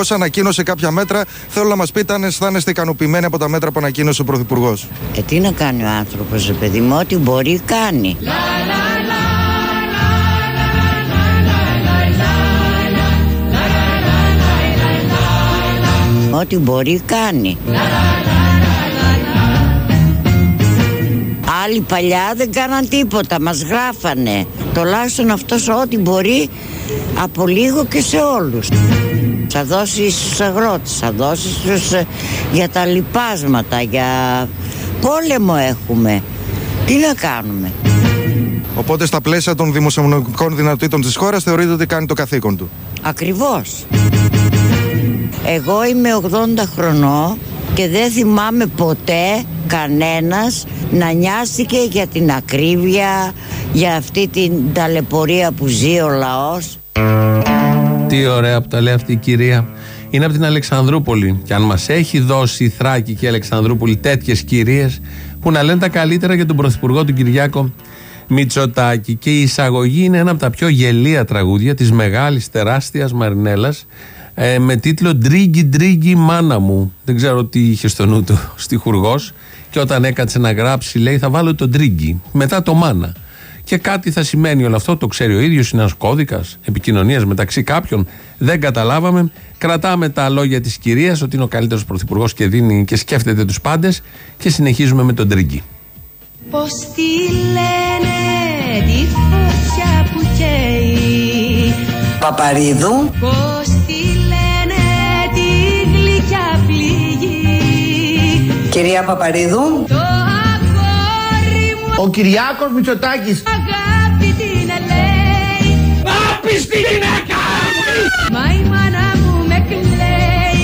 Πρωθυπουργός ανακοίνωσε κάποια μέτρα. Θέλω να μας πείτε αν αισθάνεστε ικανοποιημένοι από τα μέτρα που ανακοίνωσε ο Πρωθυπουργός. Τι να κάνει ο άνθρωπος, παιδί μου, ό,τι μπορεί κάνει. Ό,τι μπορεί κάνει. Άλλοι παλιά δεν κάναν τίποτα, μας γράφανε. Τουλάχιστον αυτός ό,τι μπορεί από λίγο και σε όλους. Θα δώσει στους αγρότες, θα δώσει για τα λιπάσματα, για πόλεμο έχουμε. Τι να κάνουμε. Οπότε στα πλαίσια των δημοσιονομικών δυνατοτήτων της χώρας θεωρείτε ότι κάνει το καθήκον του. Ακριβώς. Εγώ είμαι 80 χρονών και δεν θυμάμαι ποτέ κανένας να νοιάστηκε για την ακρίβεια, για αυτή την ταλαιπωρία που ζει ο λαός. Τι ωραία που τα λέει αυτή η κυρία. Είναι από την Αλεξανδρούπολη. Και αν μας έχει δώσει η Θράκη και η Αλεξανδρούπολη τέτοιες κυρίες που να λένε τα καλύτερα για τον Πρωθυπουργό του Κυριάκο Μητσοτάκη. Και η εισαγωγή είναι ένα από τα πιο γελία τραγούδια της μεγάλης τεράστιας Μαρινέλας, με τίτλο «Ντρίγκι ντρίγκι μάνα μου». Δεν ξέρω τι είχε στο νου του στιχουργός, και όταν έκατσε να γράψει λέει θα βάλω το ντρίγκι μετά το μάνα. Και κάτι θα σημαίνει όλο αυτό, το ξέρει ο ίδιος, είναι ένας κώδικας επικοινωνίας μεταξύ κάποιων. Δεν καταλάβαμε. Κρατάμε τα λόγια της κυρίας ότι είναι ο καλύτερος πρωθυπουργός και δίνει και σκέφτεται τους πάντες, και συνεχίζουμε με τον ντρίγκι. Πώς τη λένε τη φωτιά που καίει, Παπαρίδου. πώς τη λένε τη γλυκιά πληγή, Κυρία Παπαρίδου. το αγόρι μου Ο Κυριάκος Μητσοτάκης αγάπη την λέει. άπιστη γυναίκα! Μα η μάνα μου με κλαίει,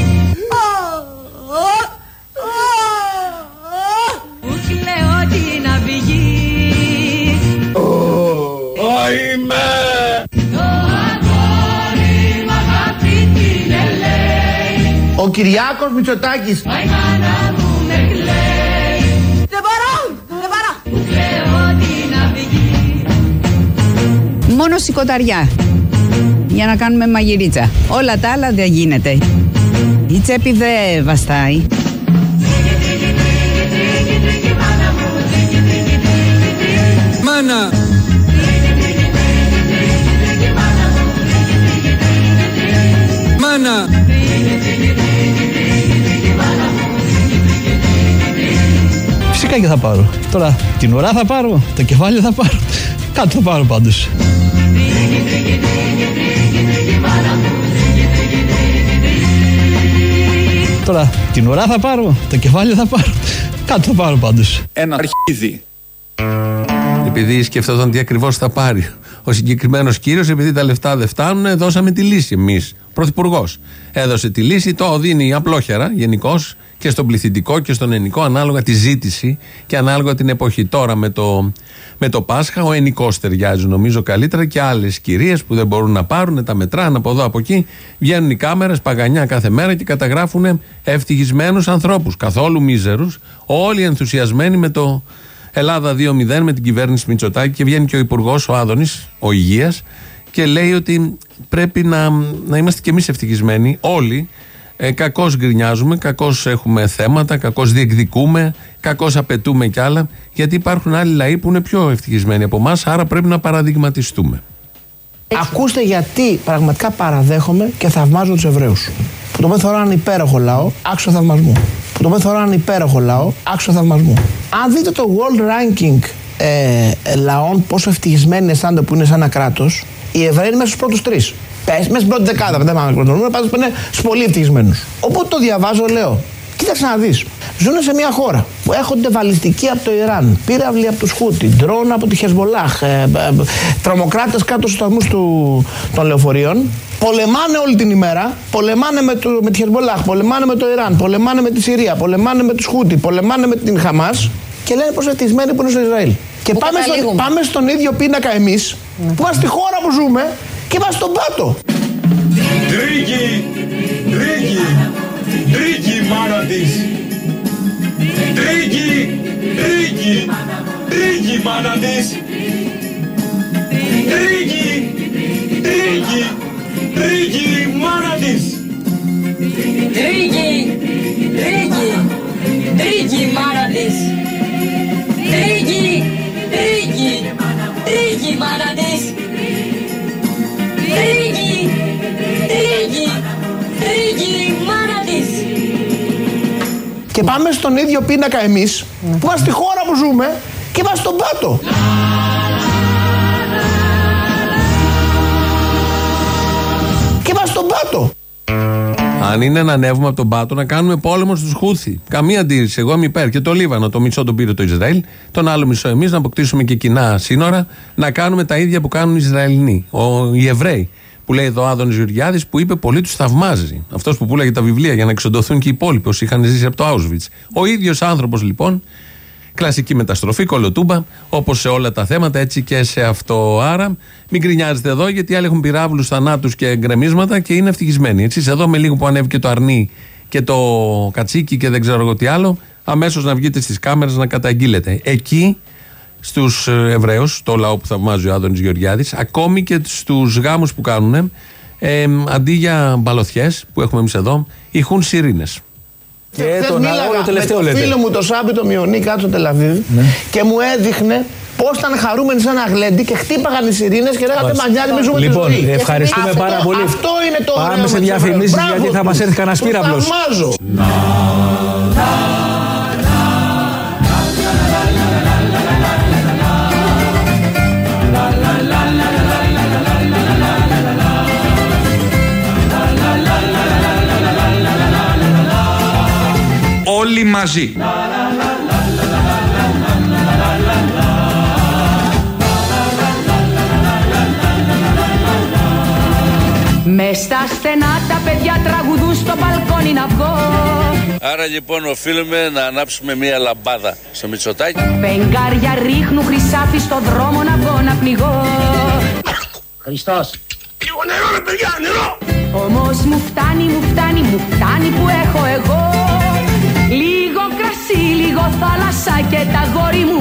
που κλαίω την αυγή. Είμαι! Το αγόρι μου αγάπη την λέει. Ο Κυριάκος Μητσοτάκης Μα η μάνα μου με κλαίει, δεν μπορώ! που κλαίω την αυγή. Μόνο σηκωταριά για να κάνουμε μαγειρίτσα. Όλα τα άλλα δεν γίνεται. Η τσέπη δεν βαστάει. Μάνα! Μάνα! Φυσικά και θα πάρω. Τώρα την ουρά θα πάρω, το κεφάλι θα πάρω. Κάτι θα πάρω πάντως. Τώρα την ουρά θα πάρω, το κεφάλι θα πάρω. Κάτι θα πάρω πάντως. Ένα αρχίδι. Επειδή σκεφτόταν τι ακριβώς θα πάρει ο συγκεκριμένος κύριος, επειδή τα λεφτά δεν φτάνουν, δώσαμε τη λύση εμείς. Πρωθυπουργός έδωσε τη λύση, το δίνει απλόχερα γενικώς και στον πληθυντικό και στον ενικό, ανάλογα τη ζήτηση και ανάλογα την εποχή. Τώρα με το Πάσχα ο ενικός ταιριάζει νομίζω καλύτερα, και άλλες κυρίες που δεν μπορούν να πάρουν, τα μετράνε από εδώ από εκεί. Βγαίνουν οι κάμερες παγανιά κάθε μέρα και καταγράφουν ευτυχισμένους ανθρώπους, καθόλου μίζερους, όλοι ενθουσιασμένοι με το Ελλάδα 2-0 με την κυβέρνηση Μητσοτάκη. Και βγαίνει και ο Υπουργός, ο Άδωνης, ο Υγείας, και λέει ότι πρέπει να είμαστε κι εμείς ευτυχισμένοι όλοι. Κακώς γκρινιάζουμε, κακώς έχουμε θέματα, κακώς διεκδικούμε, κακώς απαιτούμε κι άλλα, γιατί υπάρχουν άλλοι λαοί που είναι πιο ευτυχισμένοι από εμάς, άρα πρέπει να παραδειγματιστούμε. Ακούστε γιατί πραγματικά παραδέχομαι και θαυμάζω τους Εβραίους. Που το θεωρώ έναν υπέροχο λαό, άξιο θαυμασμού. Που το θεωρώ έναν υπέροχο λαό, άξιο θαυμασμού. Αν δείτε το World Ranking λαών, πόσο ευτυχισμένοι αισθάνονται που είναι σαν ένα κράτος, οι Εβραίοι είναι μέσα στους πρώτους τρεις. Μέσα στην πρώτη δεκάδα, δεν πάμε να νούμερο, πάντως είναι στους πολύ ευτυχισμένους. Οπότε το διαβάζω, λέω, κοίταξε να δεις. Ζουν σε μια χώρα που έχονται βαλιστική από το Ιράν, πύραυλοι από τους Χούτι, ντρόουν από τη Χεσμολάχ, τρομοκράτες κάτω στους σταθμούς των λεωφορείων. Πολεμάνε όλη την ημέρα, πολεμάνε με τη Χεσμολάχ, πολεμάνε με το Ιράν, πολεμάνε με τη Συρία, πολεμάνε με τους Χούτι, πολεμάνε με την Χαμάς και λένε πως ευτυχισμένοι που είναι στο Ισραήλ. Και πάμε στον ίδιο πίνακα εμείς, που είμαστε στη χώρα που ζούμε και είμαστε στον πάτο. Τρίγι, τρίγι, τρίγι μάνα της. Τρίγι, τρίγι, τρίγι μάνα της. Τρίγι, τρίγι, τρίγι μάνα της. Τρίγη μάνα της. Τρίγη μάνα της. Τρίγη μάνα της. Και πάμε στον ίδιο πίνακα εμείς, που είμαστε στη χώρα που ζούμε και είμαστε στον πάτο. Και είμαστε στον πάτο. Αν είναι να ανέβουμε από τον πάτο, να κάνουμε πόλεμο στους Χούθι. Καμία αντίρρηση. Εγώ είμαι υπέρ. Και το Λίβανο, το μισό τον πήρε το Ισραήλ, τον άλλο μισό εμείς, να αποκτήσουμε και κοινά σύνορα, να κάνουμε τα ίδια που κάνουν οι Ισραηλινοί, οι Εβραίοι. Που λέει εδώ ο Άδωνης Γεωργιάδης, που είπε πολύ τους θαυμάζει. Αυτός που πουλάγε τα βιβλία για να εξοντωθούν και οι υπόλοιποι όσοι είχαν ζήσει από το Auschwitz. Ο ίδιος άνθρωπος λοιπόν, κλασική μεταστροφή, κολοτούμπα, όπως σε όλα τα θέματα, έτσι και σε αυτό. Άρα μην γκρινιάζετε εδώ, γιατί άλλοι έχουν πυράβλους, θανάτους και γκρεμίσματα και είναι ευτυχισμένοι. Εσείς εδώ με λίγο που ανέβηκε το αρνί και το κατσίκι και δεν ξέρω εγώ τι άλλο, αμέσως να βγείτε στις κάμερες να καταγγείλετε. Εκεί στους Εβραίους, το λαό που θαυμάζει ο Άδωνης Γεωργιάδης, ακόμη και στους γάμους που κάνουν, αντί για μπαλωθιές που έχουμε εμείς εδώ, ηχούν σιρήνες. Και τον άλλο τελευταίο λέτε. Φίλο μου το Σάμπι το Μιονί κάτω στο Τελαβίβ και μου έδειχνε πώς ήταν χαρούμενοι σαν ένα γλέντι και χτύπαγαν οι σιρήνες και λέγανε μας νοιάζει, μη ζούμε τη ζωή. Λοιπόν, ευχαριστούμε πάρα πολύ. Αυτό είναι το ωραίο. Πάμε σε διαφημίσεις γιατί θα μας έρθει κανένας πύραυλος. Όλοι μαζί. Μες στα στενά τα παιδιά τραγουδούν στο μπαλκόνι να βγω. Άρα λοιπόν οφείλουμε να ανάψουμε μία λαμπάδα στο Μητσοτάκι. Φεγγάρια ρίχνουν χρυσάφι στο δρόμο να βγω να πνιγώ. Χριστός. Λίγο νερό ρε παιδιά, νερό. Όμως μου φτάνει που έχω εγώ. Λίγο κρασί, λίγο θάλασσα και τα γόρι μου.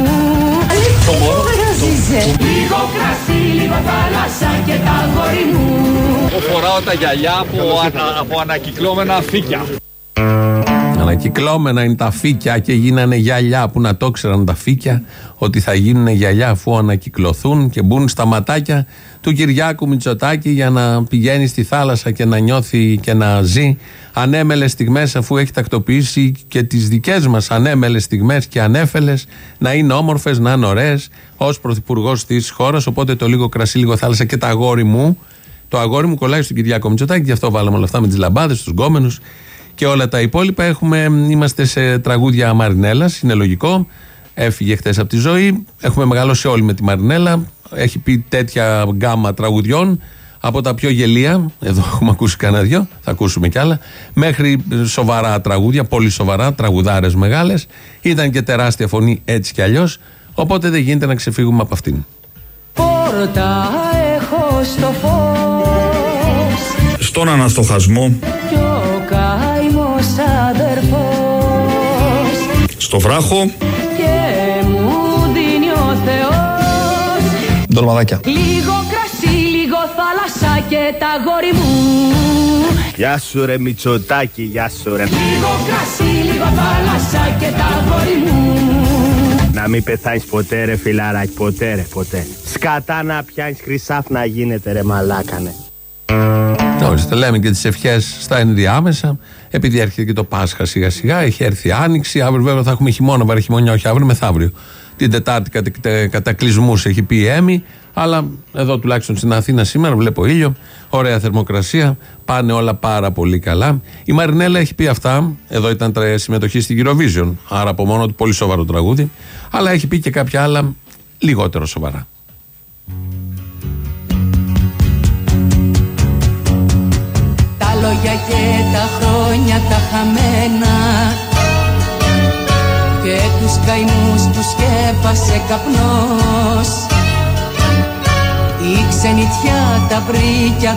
Λίγο κρασί, λίγο θάλασσα και τα γόρι μου. Φοράω τα γυαλιά από ανακυκλώμενα φύκια. Ανακυκλώμενα είναι τα φύκια και γίνανε γυαλιά. Που να το ξέραν τα φύκια ότι θα γίνουν γυαλιά αφού ανακυκλωθούν και μπουν στα ματάκια του Κυριάκου Μητσοτάκη για να πηγαίνει στη θάλασσα και να νιώθει και να ζει ανέμελες στιγμές, αφού έχει τακτοποιήσει και τις δικές μας ανέμελες στιγμές και ανέφελες να είναι όμορφες, να είναι ωραίες ως πρωθυπουργός της χώρας. Οπότε το λίγο κρασί, λίγο θάλασσα και τα αγόρι μου. Το αγόρι μου κολλάει στον Κυριάκο Μητσοτάκη, γι' αυτό βάλαμε όλα αυτά με τις λαμπάδες, τους γκόμενους και όλα τα υπόλοιπα. Είμαστε σε τραγούδια Μαρινέλας, είναι λογικό. Έφυγε χτες από τη ζωή. Έχουμε μεγαλώσει όλοι με τη Μαρινέλα. Έχει πει τέτοια γκάμα τραγουδιών. Από τα πιο γελία, εδώ έχουμε ακούσει κανένα δυο, θα ακούσουμε κι άλλα, μέχρι σοβαρά τραγούδια, πολύ σοβαρά, τραγουδάρες μεγάλες. Ήταν και τεράστια φωνή έτσι κι αλλιώς. Οπότε δεν γίνεται να ξεφύγουμε από αυτήν. Πόρτα έχω στο φως, Στον αναστοχασμό, κι ο καημός αδερφός, στο βράχο, και μου δίνει ο Θεός ντολμαδάκια. λίγο κρασί, λίγο θάλασσα και τα γόρι μου. Γεια σου ρε Μητσοτάκη, γεια σου ρε. Λίγο κρασί, λίγο θάλασσα και τα γόρι μου. Να μην πεθάνεις ποτέ ρε φιλαράκι, ποτέ ρε, ποτέ. Σκατά να πιάνεις χρυσάφ να γίνεται ρε μαλάκανε. Ορίστε, λέμε και τις ευχές στα ενδιάμεσα, επειδή έρχεται και το Πάσχα σιγά σιγά, έχει έρθει Άνοιξη, αύριο βέβαια θα έχουμε χειμώνα, βαρχημονιά, όχι αύριο, μεθαύριο. Την Τετάρτη κατακλυσμούς έχει πει η Έμι, αλλά εδώ τουλάχιστον στην Αθήνα σήμερα βλέπω ήλιο, ωραία θερμοκρασία, πάνε όλα πάρα πολύ καλά. Η Μαρινέλα έχει πει αυτά, εδώ ήταν συμμετοχή στην Eurovision, άρα από μόνο του πολύ σοβαρό τραγούδι, αλλά έχει πει και κάποια άλλα λιγότερο σοβαρά. Τα λόγια και τα χρόνια τα χαμένα και τους καημούς τους σκέπασε καπνός. Η ξενιτιά τα βρήκε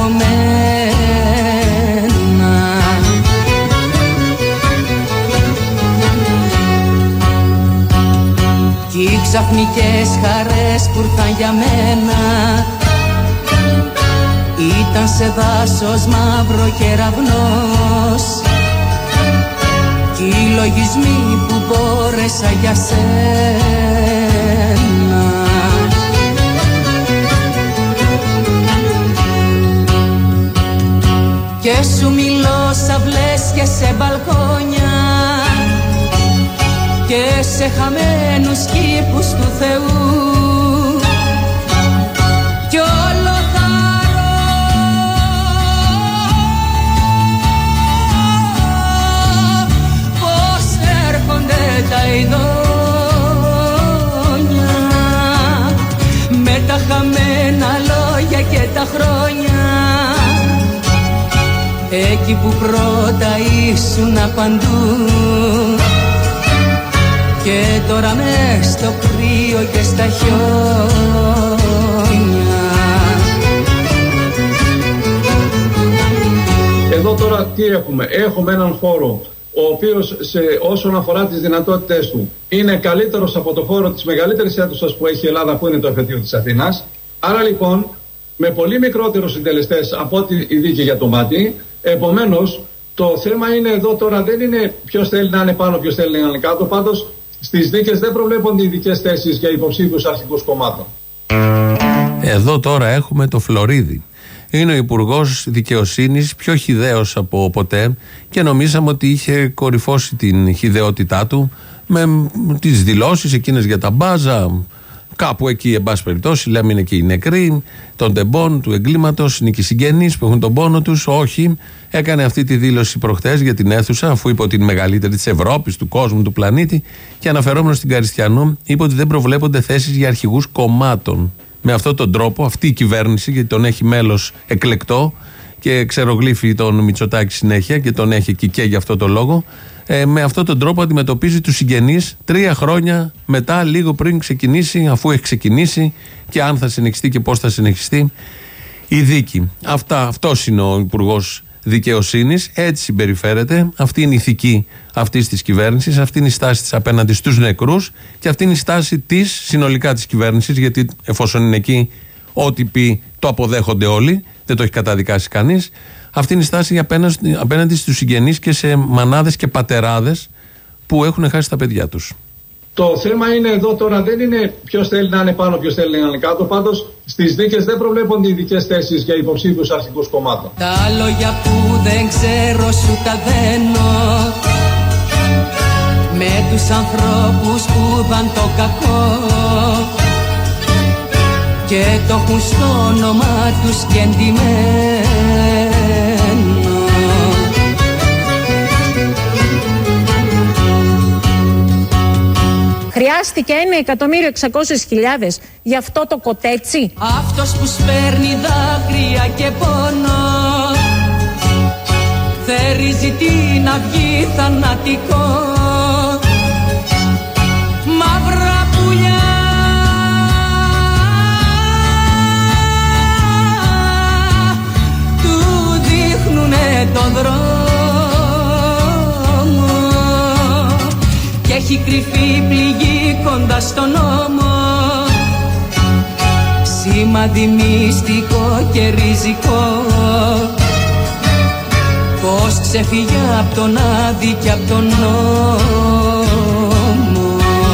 αδερφωμένα. Κι οι ξαφνικές χαρές που ήρθαν για μένα ήταν σε δάσος μαύρο κεραυνός κι οι λογισμοί που μπόρεσα για σένα. Και σου μιλώ σε αυλές και σε μπαλκόνια και σε χαμένους κήπους του Θεού κι όλο θάρρο πως έρχονται τα ειδόνια με τα χαμένα λόγια και τα χρόνια εκεί που πρώτα ήσουν παντού και τώρα μες στο κρύο και στα χιόνια. Εδώ τώρα τι έχουμε? Έχουμε έναν χώρο ο οποίος όσον αφορά τις δυνατότητες του είναι καλύτερος από το χώρο της μεγαλύτερης αίθουσας που έχει η Ελλάδα, που είναι το εφετείο της Αθήνας. Άρα λοιπόν με πολύ μικρότερους συντελεστές από ό,τι η δίκη για το μάτι. Επομένως, το θέμα είναι εδώ τώρα δεν είναι ποιος θέλει να είναι πάνω, ποιος θέλει να είναι κάτω. Πάντως, στις δίκες δεν προβλέπονται ειδικές θέσεις για υποψήφιους αρχικούς κομμάτων. Εδώ τώρα έχουμε το Φλωρίδη. Είναι ο Υπουργός Δικαιοσύνης, πιο χυδαίος από ποτέ και νομίζαμε ότι είχε κορυφώσει την χυδαιότητά του με τις δηλώσεις εκείνες για τα μπάζα. Κάπου εκεί, εν πάση περιπτώσει, λέμε είναι και οι νεκροί των τεμπών, του εγκλήματος, είναι και οι συγγενείς που έχουν τον πόνο τους. Όχι, έκανε αυτή τη δήλωση προχτές για την αίθουσα, αφού είπε ότι είναι μεγαλύτερη της Ευρώπης, του κόσμου, του πλανήτη. Και αναφερόμενος στην Καριστιανού, είπε ότι δεν προβλέπονται θέσεις για αρχηγούς κομμάτων. Με αυτόν τον τρόπο, αυτή η κυβέρνηση, γιατί τον έχει μέλος εκλεκτό και ξερογλύφει τον Μητσοτάκη συνέχεια και τον έχει εκεί και για αυτό το λόγο. Με αυτόν τον τρόπο αντιμετωπίζει τους συγγενείς 3 χρόνια μετά, λίγο πριν ξεκινήσει, αφού έχει ξεκινήσει και αν θα συνεχιστεί και πώς θα συνεχιστεί η δίκη. Αυτός είναι ο Υπουργός Δικαιοσύνης, έτσι συμπεριφέρεται, αυτή είναι η ηθική αυτής της κυβέρνησης, αυτή είναι η στάση της απέναντι στους νεκρούς και αυτή είναι η στάση της συνολικά της κυβέρνησης, γιατί εφόσον είναι εκεί, ό,τι πει το αποδέχονται όλοι, δεν το έχει καταδικάσει κανείς. Αυτή είναι η στάση απέναντι στους συγγενείς και σε μανάδες και πατεράδες που έχουν χάσει τα παιδιά τους. Το θέμα είναι εδώ τώρα δεν είναι ποιος θέλει να είναι πάνω, ποιος θέλει να είναι κάτω. Πάντως στις δίκες δεν προβλέπονται ειδικές θέσεις για υποψήφιους αρχικούς κομμάτων. Τα λόγια που δεν ξέρω σου τα δένω με τους ανθρώπους που δαν το κακό και το έχουν στο όνομα τους και εντυμένο. Χρειάστηκε 1.600.000 για αυτό το κοτέτσι. Αυτός που σπέρνει δάκρυα και πόνο θερίζει την αυγή θανατικό. Μαύρα πουλιά του δείχνουνε τον δρόμο και έχει κρυφή πληγή κοντά στον νόμο, σημάδι μυστικό και ριζικό. Πώς ξεφύγει απ' τον άδη και απ' τον νόμο.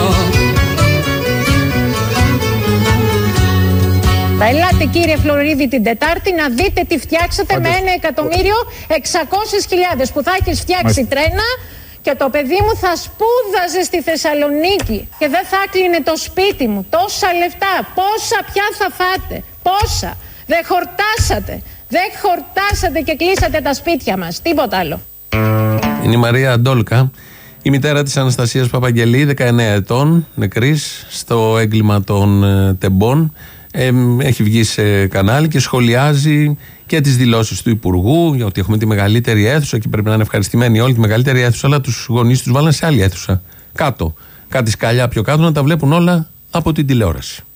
Θα ελάτε κύριε Φλωρίδη την Τετάρτη να δείτε τι φτιάξατε με 1.600.000 που θα έχεις φτιάξει τρένα και το παιδί μου θα σπούδαζε στη Θεσσαλονίκη και δεν θα κλείνε το σπίτι μου. Τόσα λεφτά, πόσα πια θα φάτε, πόσα. Δεν χορτάσατε και κλείσατε τα σπίτια μας, τίποτα άλλο. Είναι η Μαρία Αντόλκα, η μητέρα της Αναστασίας Παπαγγελή, 19 ετών, νεκρής στο έγκλημα των τεμπών. Έχει βγει σε κανάλι και σχολιάζει και τις δηλώσεις του Υπουργού για ότι έχουμε τη μεγαλύτερη αίθουσα και πρέπει να είναι ευχαριστημένοι όλοι τη μεγαλύτερη αίθουσα, αλλά τους γονείς τους βάλαν σε άλλη αίθουσα κάτω, κάτι σκαλιά πιο κάτω, να τα βλέπουν όλα από την τηλεόραση.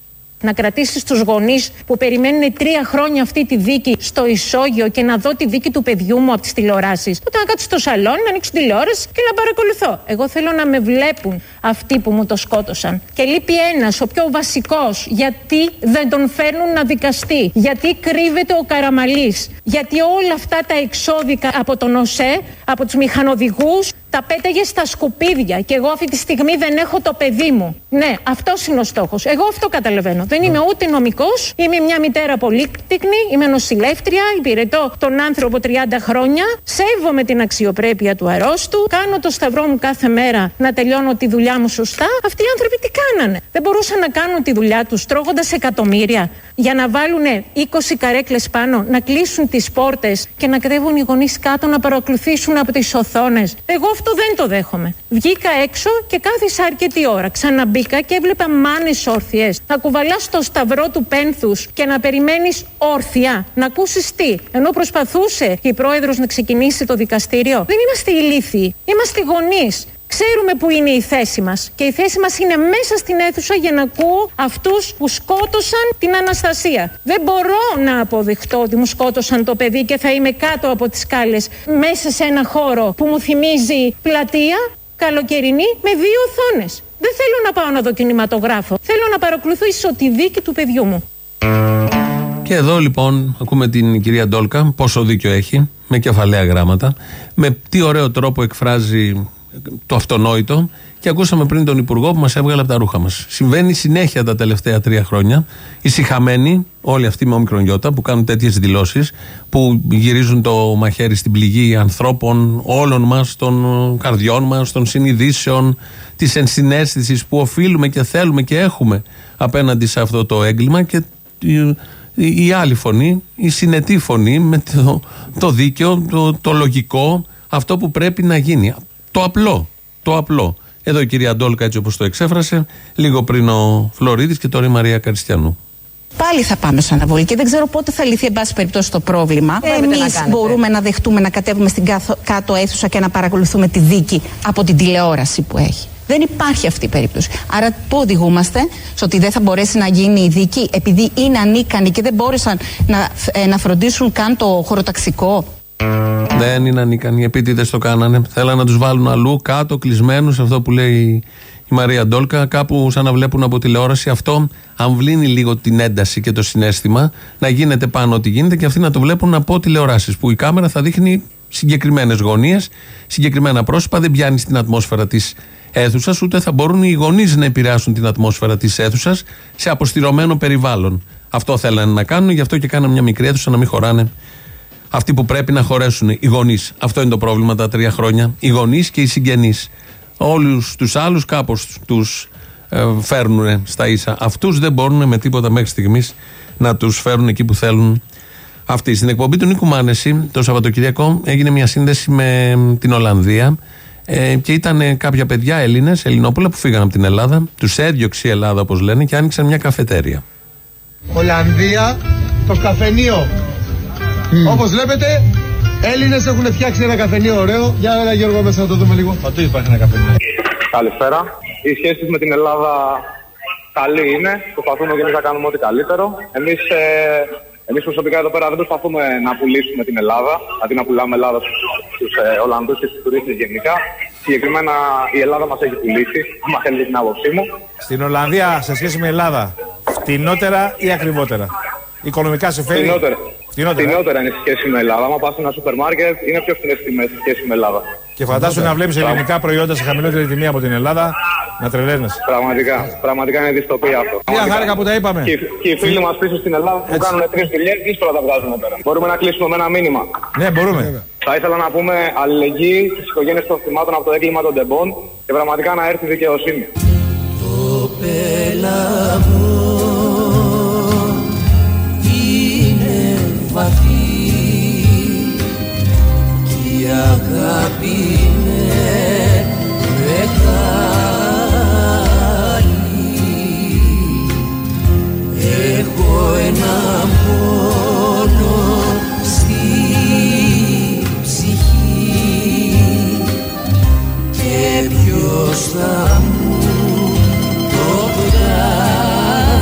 να κρατήσεις τους γονείς που περιμένουν 3 χρόνια αυτή τη δίκη στο ισόγειο και να δω τη δίκη του παιδιού μου από τις τηλεοράσεις. Τότε να κάτσω στο σαλόνι, να ανοίξω τηλεόραση και να παρακολουθώ. Εγώ θέλω να με βλέπουν αυτοί που μου το σκότωσαν. Και λείπει ένας, ο πιο βασικός. Γιατί δεν τον φέρνουν να δικαστεί? Γιατί κρύβεται ο Καραμαλής? Γιατί όλα αυτά τα εξώδικα από τον ΟΣΕ, από τους μηχανοδηγούς, τα πέταγε στα σκουπίδια και εγώ αυτή τη στιγμή δεν έχω το παιδί μου. Ναι, αυτός είναι ο στόχος. Εγώ αυτό καταλαβαίνω. Δεν είμαι ούτε νομικός, είμαι μια μητέρα πολύτεκνη, είμαι νοσηλεύτρια, υπηρετώ τον άνθρωπο 30 χρόνια, σέβομαι την αξιοπρέπεια του αρρώστου, κάνω το σταυρό μου κάθε μέρα να τελειώνω τη δουλειά μου σωστά. Αυτοί οι άνθρωποι τι κάνανε? Δεν μπορούσαν να κάνουν τη δουλειά τους τρώγοντας εκατομμύρια για να βάλουν 20 καρέκλες πάνω, να κλείσουν τις πόρτες και να κατέβουν οι γονείς κάτω να παρακολουθήσουν από τις οθόνες? Εγώ αυτό δεν το δέχομαι. Βγήκα έξω και κάθισα αρκετή ώρα. Ξαναμπήκα και έβλεπα μάνες όρθιες. Να κουβαλάς το σταυρό του πένθους και να περιμένεις όρθια. Να ακούσεις τι? Ενώ προσπαθούσε η πρόεδρος να ξεκινήσει το δικαστήριο. Δεν είμαστε ηλίθιοι. Είμαστε γονείς. Ξέρουμε που είναι η θέση μας. Και η θέση μας είναι μέσα στην αίθουσα για να ακούω αυτούς που σκότωσαν την Αναστασία. Δεν μπορώ να αποδεχτώ ότι μου σκότωσαν το παιδί και θα είμαι κάτω από τις σκάλες μέσα σε ένα χώρο που μου θυμίζει πλατεία καλοκαιρινή με 2 οθόνες. Δεν θέλω να πάω να δω κινηματογράφο. Θέλω να παρακολουθήσω τη δίκη του παιδιού μου. Και εδώ λοιπόν ακούμε την κυρία Ντόλκα πόσο δίκιο έχει, με κεφαλαία γράμματα, με τι ωραίο τρόπο εκφράζει το αυτονόητο, και ακούσαμε πριν τον Υπουργό που μας έβγαλε από τα ρούχα μας. Συμβαίνει συνέχεια τα τελευταία 3 χρόνια. Ησυχαμένοι, όλοι αυτοί με όμικρον γιώτα, που κάνουν τέτοιες δηλώσεις, που γυρίζουν το μαχαίρι στην πληγή ανθρώπων, όλων μας, των καρδιών μας, των συνειδήσεων, της ενσυναίσθησης που οφείλουμε και θέλουμε και έχουμε απέναντι σε αυτό το έγκλημα, και η άλλη φωνή, η συνετή φωνή, με το δίκαιο, το λογικό, αυτό που πρέπει να γίνει. Το απλό. Εδώ η κυρία Ντόλκα έτσι όπως το εξέφρασε, λίγο πριν ο Φλωρίδης και τώρα η Μαρία Καριστιανού. Πάλι θα πάμε σε αναβολή και δεν ξέρω πότε θα λυθεί εν πάση περιπτώσει το πρόβλημα. Εμείς μπορούμε να δεχτούμε να κατέβουμε στην κάτω αίθουσα και να παρακολουθούμε τη δίκη από την τηλεόραση που έχει? Δεν υπάρχει αυτή η περίπτωση. Άρα πού οδηγούμαστε? Στο ότι δεν θα μπορέσει να γίνει η δίκη επειδή είναι ανίκανοι και δεν μπόρεσαν να φροντίσουν καν το χωροταξικό? Δεν είναι ανίκανοι, επίτηδες το κάνανε. Θέλανε να τους βάλουν αλλού, κάτω, κλεισμένους, αυτό που λέει η Μαρία Ντόλκα, κάπου σαν να βλέπουν από τηλεόραση. Αυτό αμβλύνει λίγο την ένταση και το συναίσθημα, να γίνεται πάνω ό,τι γίνεται, και αυτοί να το βλέπουν από τηλεοράσεις, που η κάμερα θα δείχνει συγκεκριμένες γωνίες, συγκεκριμένα πρόσωπα, δεν πιάνει στην ατμόσφαιρα της αίθουσας, ούτε θα μπορούν οι γονείς να επηρεάσουν την ατμόσφαιρα της αίθουσας σε αποστηρωμένο περιβάλλον. Αυτό θέλανε να κάνουν, γι' αυτό και κάνανε μια μικρή αίθουσα να μην χωράνε αυτοί που πρέπει να χωρέσουν, οι γονείς. Αυτό είναι το πρόβλημα τα 3 χρόνια. Οι γονείς και οι συγγενείς. Όλους τους άλλους κάπως τους φέρνουν στα ίσα. Αυτούς δεν μπορούν με τίποτα μέχρι στιγμής να τους φέρουν εκεί που θέλουν αυτοί. Στην εκπομπή του Νίκου Μάνεση το Σαββατοκυριακό έγινε μια σύνδεση με την Ολλανδία και ήταν κάποια παιδιά Έλληνες, Ελληνόπουλα, που φύγαν από την Ελλάδα. Τους έδιωξε η Ελλάδα, όπως λένε, και άνοιξαν μια καφετέρια. Ολλανδία, το καφενείο. Όπως βλέπετε, Έλληνες έχουν φτιάξει ένα καφενείο ωραίο. Για ένα Γιώργο μέσα να το δούμε λίγο. Παντού υπάρχει ένα καφενείο. Καλησπέρα. Οι σχέσεις με την Ελλάδα καλή είναι. Προσπαθούμε και εμείς να κάνουμε ό,τι καλύτερο. Εμείς προσωπικά εδώ πέρα δεν προσπαθούμε να πουλήσουμε την Ελλάδα, αντί να πουλάμε Ελλάδα στους Ολλανδούς και στους τουρίστες γενικά. Συγκεκριμένα η Ελλάδα μας έχει πουλήσει, άμα θέλετε την άποψή μου. Στην Ολλανδία σε σχέση με Ελλάδα, φτηνότερα ή ακριβότερα? Οικονομικά σε φέρει? Φτηνότερα είναι σε σχέση με Ελλάδα. Αν πας σε ένα σούπερ μάρκετ, είναι πιο φθηνές τιμές σε σχέση με Ελλάδα. Και φαντάσου να βλέπεις ελληνικά προϊόντα σε χαμηλότερη τιμή από την Ελλάδα, να τρελαίνεσαι. Πραγματικά είναι δυστοπία αυτό. Τι χάρηκα που τα είπαμε. Και οι φίλοι μας πίσω στην Ελλάδα που κάνουν 3 δουλειές, δύσκολα τα βγάζουν πέρα. Μπορούμε να κλείσουμε με ένα μήνυμα? Ναι, μπορούμε. Θα ήθελα να πούμε αλληλεγγύη στις οικογένειες των θυμάτων από το έγκλημα των τεμπών και πραγματικά να έρθει δικαιοσύνη. Το πέλαγο είναι βαθύ και η αγάπη είναι μεγάλη. Έχω ένα πόνο στη ψυχή και ποιος θα μου το βγάλει?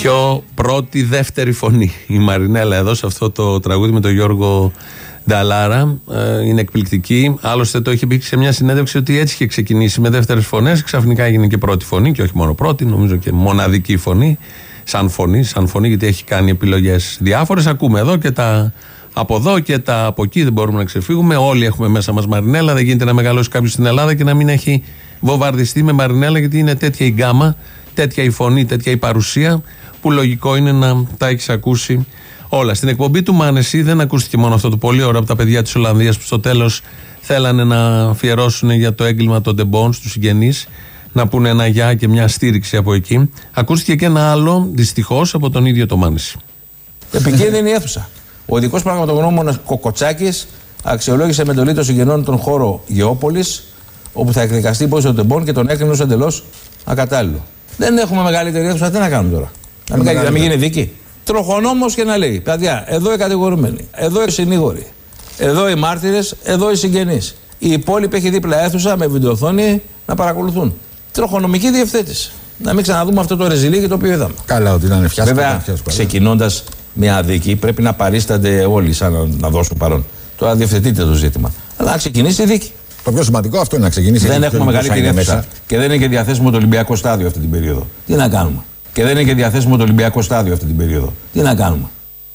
Πιο πρώτη, δεύτερη φωνή η Μαρινέλα εδώ σε αυτό το τραγούδι με τον Γιώργο Νταλάρα. Είναι εκπληκτική. Άλλωστε το είχε πει σε μια συνέντευξη ότι έτσι είχε ξεκινήσει με δεύτερες φωνές. Ξαφνικά έγινε και πρώτη φωνή, και όχι μόνο πρώτη, νομίζω και μοναδική φωνή. Σαν φωνή, γιατί έχει κάνει επιλογές διάφορες. Ακούμε εδώ και τα από εδώ και τα από εκεί, δεν μπορούμε να ξεφύγουμε. Όλοι έχουμε μέσα μας Μαρινέλα. Δεν γίνεται να μεγαλώσει κάποιος στην Ελλάδα και να μην έχει βομβαρδιστεί με Μαρινέλα, γιατί είναι τέτοια η γκάμα, τέτοια η φωνή, τέτοια η παρουσία, που λογικό είναι να τα έχεις ακούσει όλα. Στην εκπομπή του Μάνεση δεν ακούστηκε μόνο αυτό το πολύ ωραίο από τα παιδιά της Ολλανδίας, που στο τέλος θέλανε να αφιερώσουν για το έγκλημα των Ντεμπόν στους συγγενείς, να πούνε ένα γεια και μια στήριξη από εκεί. Ακούστηκε και ένα άλλο, δυστυχώς, από τον ίδιο το Μάνεση. Επικίνδυνη αίθουσα. Ο ειδικός πραγματογνώμονας Κοκοτσάκης αξιολόγησε με εντολή των συγγενών τον χώρο Γεώπολης, όπου θα εκδικαστεί η υπόθεση των Ντεμπόν, και τον έκρινε ως εντελώς ακατάλληλο. Δεν έχουμε μεγαλύτερη αίθουσα, τι να κάνουμε τώρα? Να μην γίνει δίκη. Τροχονόμος και να λέει: παιδιά, εδώ οι κατηγορουμένοι, εδώ οι συνήγοροι, εδώ οι μάρτυρες, εδώ οι συγγενείς. Η υπόλοιπη έχει δίπλα αίθουσα με βιντεοθόνη να παρακολουθούν. Τροχονομική διευθέτηση. Να μην ξαναδούμε αυτό το ρεζιλίκι το οποίο είδαμε. Καλά, ότι ήταν φτιάστηκε. Βέβαια, ξεκινώντας μια δίκη, πρέπει να παρίστανται όλοι σαν να δώσουν παρόν. Τώρα διευθετείτε το ζήτημα. Αλλά να ξεκινήσει η δίκη. Το πιο σημαντικό αυτό είναι να ξεκινήσει. Δεν έχουμε μεγαλύτερη αίθουσα. Και δεν είναι και διαθέσιμο το Ολυμπιακό στάδιο αυτή την περίοδο. Τι να κάνουμε? Και δεν είναι και διαθέσιμο το Ολυμπιακό στάδιο αυτή την περίοδο. Τι να κάνουμε?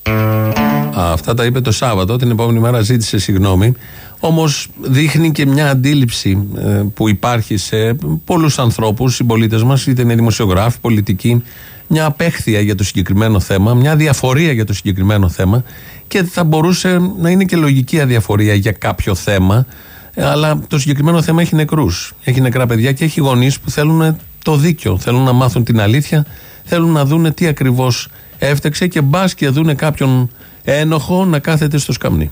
Αυτά τα είπε το Σάββατο. Την επόμενη μέρα ζήτησε συγγνώμη. Όμως δείχνει και μια αντίληψη που υπάρχει σε πολλούς ανθρώπους, συμπολίτες μας, είτε είναι δημοσιογράφοι, πολιτικοί, μια απέχθεια για το συγκεκριμένο θέμα, μια αδιαφορία για το συγκεκριμένο θέμα, και θα μπορούσε να είναι και λογική αδιαφορία για κάποιο θέμα, αλλά το συγκεκριμένο θέμα έχει νεκρούς, έχει νεκρά παιδιά και έχει γονείς που θέλουν το δίκιο, θέλουν να μάθουν την αλήθεια, θέλουν να δούνε τι ακριβώς έφταξε, και μπας και δούνε κάποιον ένοχο να κάθεται στο σκαμνί.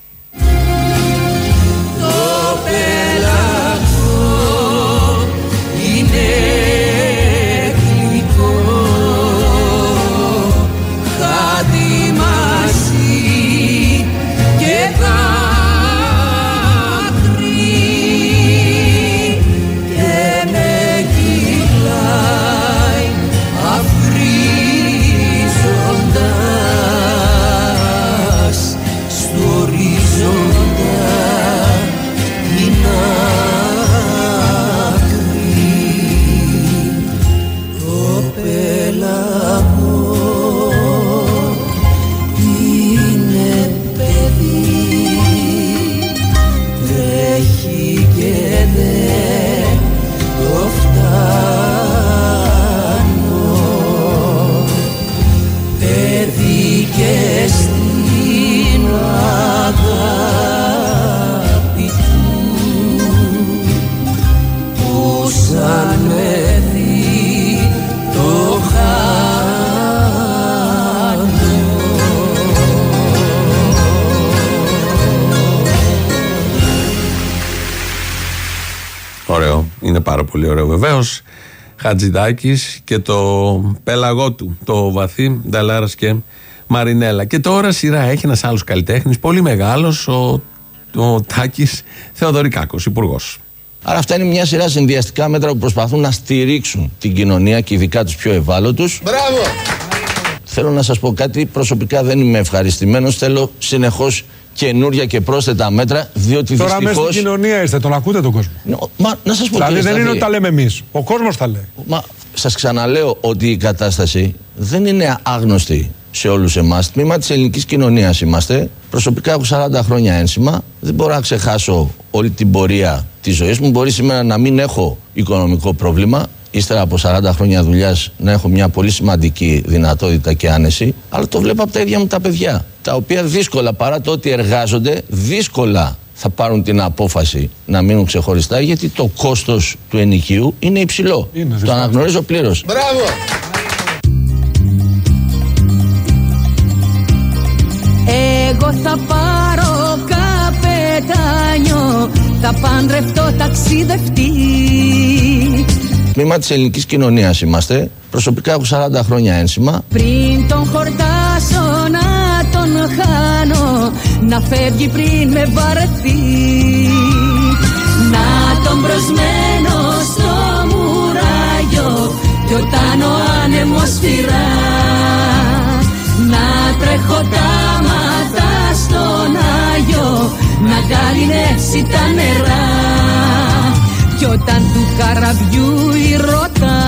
Ωραίο, είναι πάρα πολύ ωραίο βεβαίως. Χατζηδάκης και το πέλαγό του, το βαθύ, Νταλάρας και Μαρινέλα. Και τώρα σειρά έχει ένας άλλος καλλιτέχνης, πολύ μεγάλος, ο Τάκης Θεοδωρικάκος, υπουργός. Άρα αυτά είναι μια σειρά συνδυαστικά μέτρα που προσπαθούν να στηρίξουν την κοινωνία και ειδικά τους πιο ευάλωτους. Μπράβο! Θέλω να σας πω κάτι, προσωπικά δεν είμαι ευχαριστημένος, θέλω συνεχώς καινούρια και πρόσθετα μέτρα, διότι τώρα δυστυχώς... μέσα στην κοινωνία είστε, τον ακούτε τον κόσμο. Να σας πω, δηλαδή δεν είναι ότι τα λέμε εμείς, ο κόσμος τα λέει. Σας ξαναλέω ότι η κατάσταση δεν είναι άγνωστη σε όλους εμάς. Τμήμα της ελληνικής κοινωνίας είμαστε. Προσωπικά έχω 40 χρόνια ένσημα. Δεν μπορώ να ξεχάσω όλη την πορεία της ζωής μου. Μπορεί σήμερα να μην έχω οικονομικό πρόβλημα, ύστερα από 40 χρόνια δουλειάς να έχω μια πολύ σημαντική δυνατότητα και άνεση, αλλά το βλέπω από τα ίδια μου τα παιδιά, τα οποία δύσκολα, παρά το ότι εργάζονται, δύσκολα θα πάρουν την απόφαση να μείνουν ξεχωριστά, γιατί το κόστος του ενοικίου είναι υψηλό. Το αναγνωρίζω πλήρως. Μπράβο! Εγώ θα πάρω καπετάνιο, θα παντρευτώ ταξιδευτή. Τμήμα της ελληνικής κοινωνίας είμαστε. Προσωπικά έχω 40 χρόνια ένσημα. Πριν τον χορτάσω να τον χάνω, να φεύγει πριν με βαρεθεί, να τον προσμένω στο μουράγιο κι όταν ο άνεμος φυρά, να τρέχω τα μάτα στον Άγιο, να καλυνεύσει τα νερά. Κι όταν του καραβιού η ρότα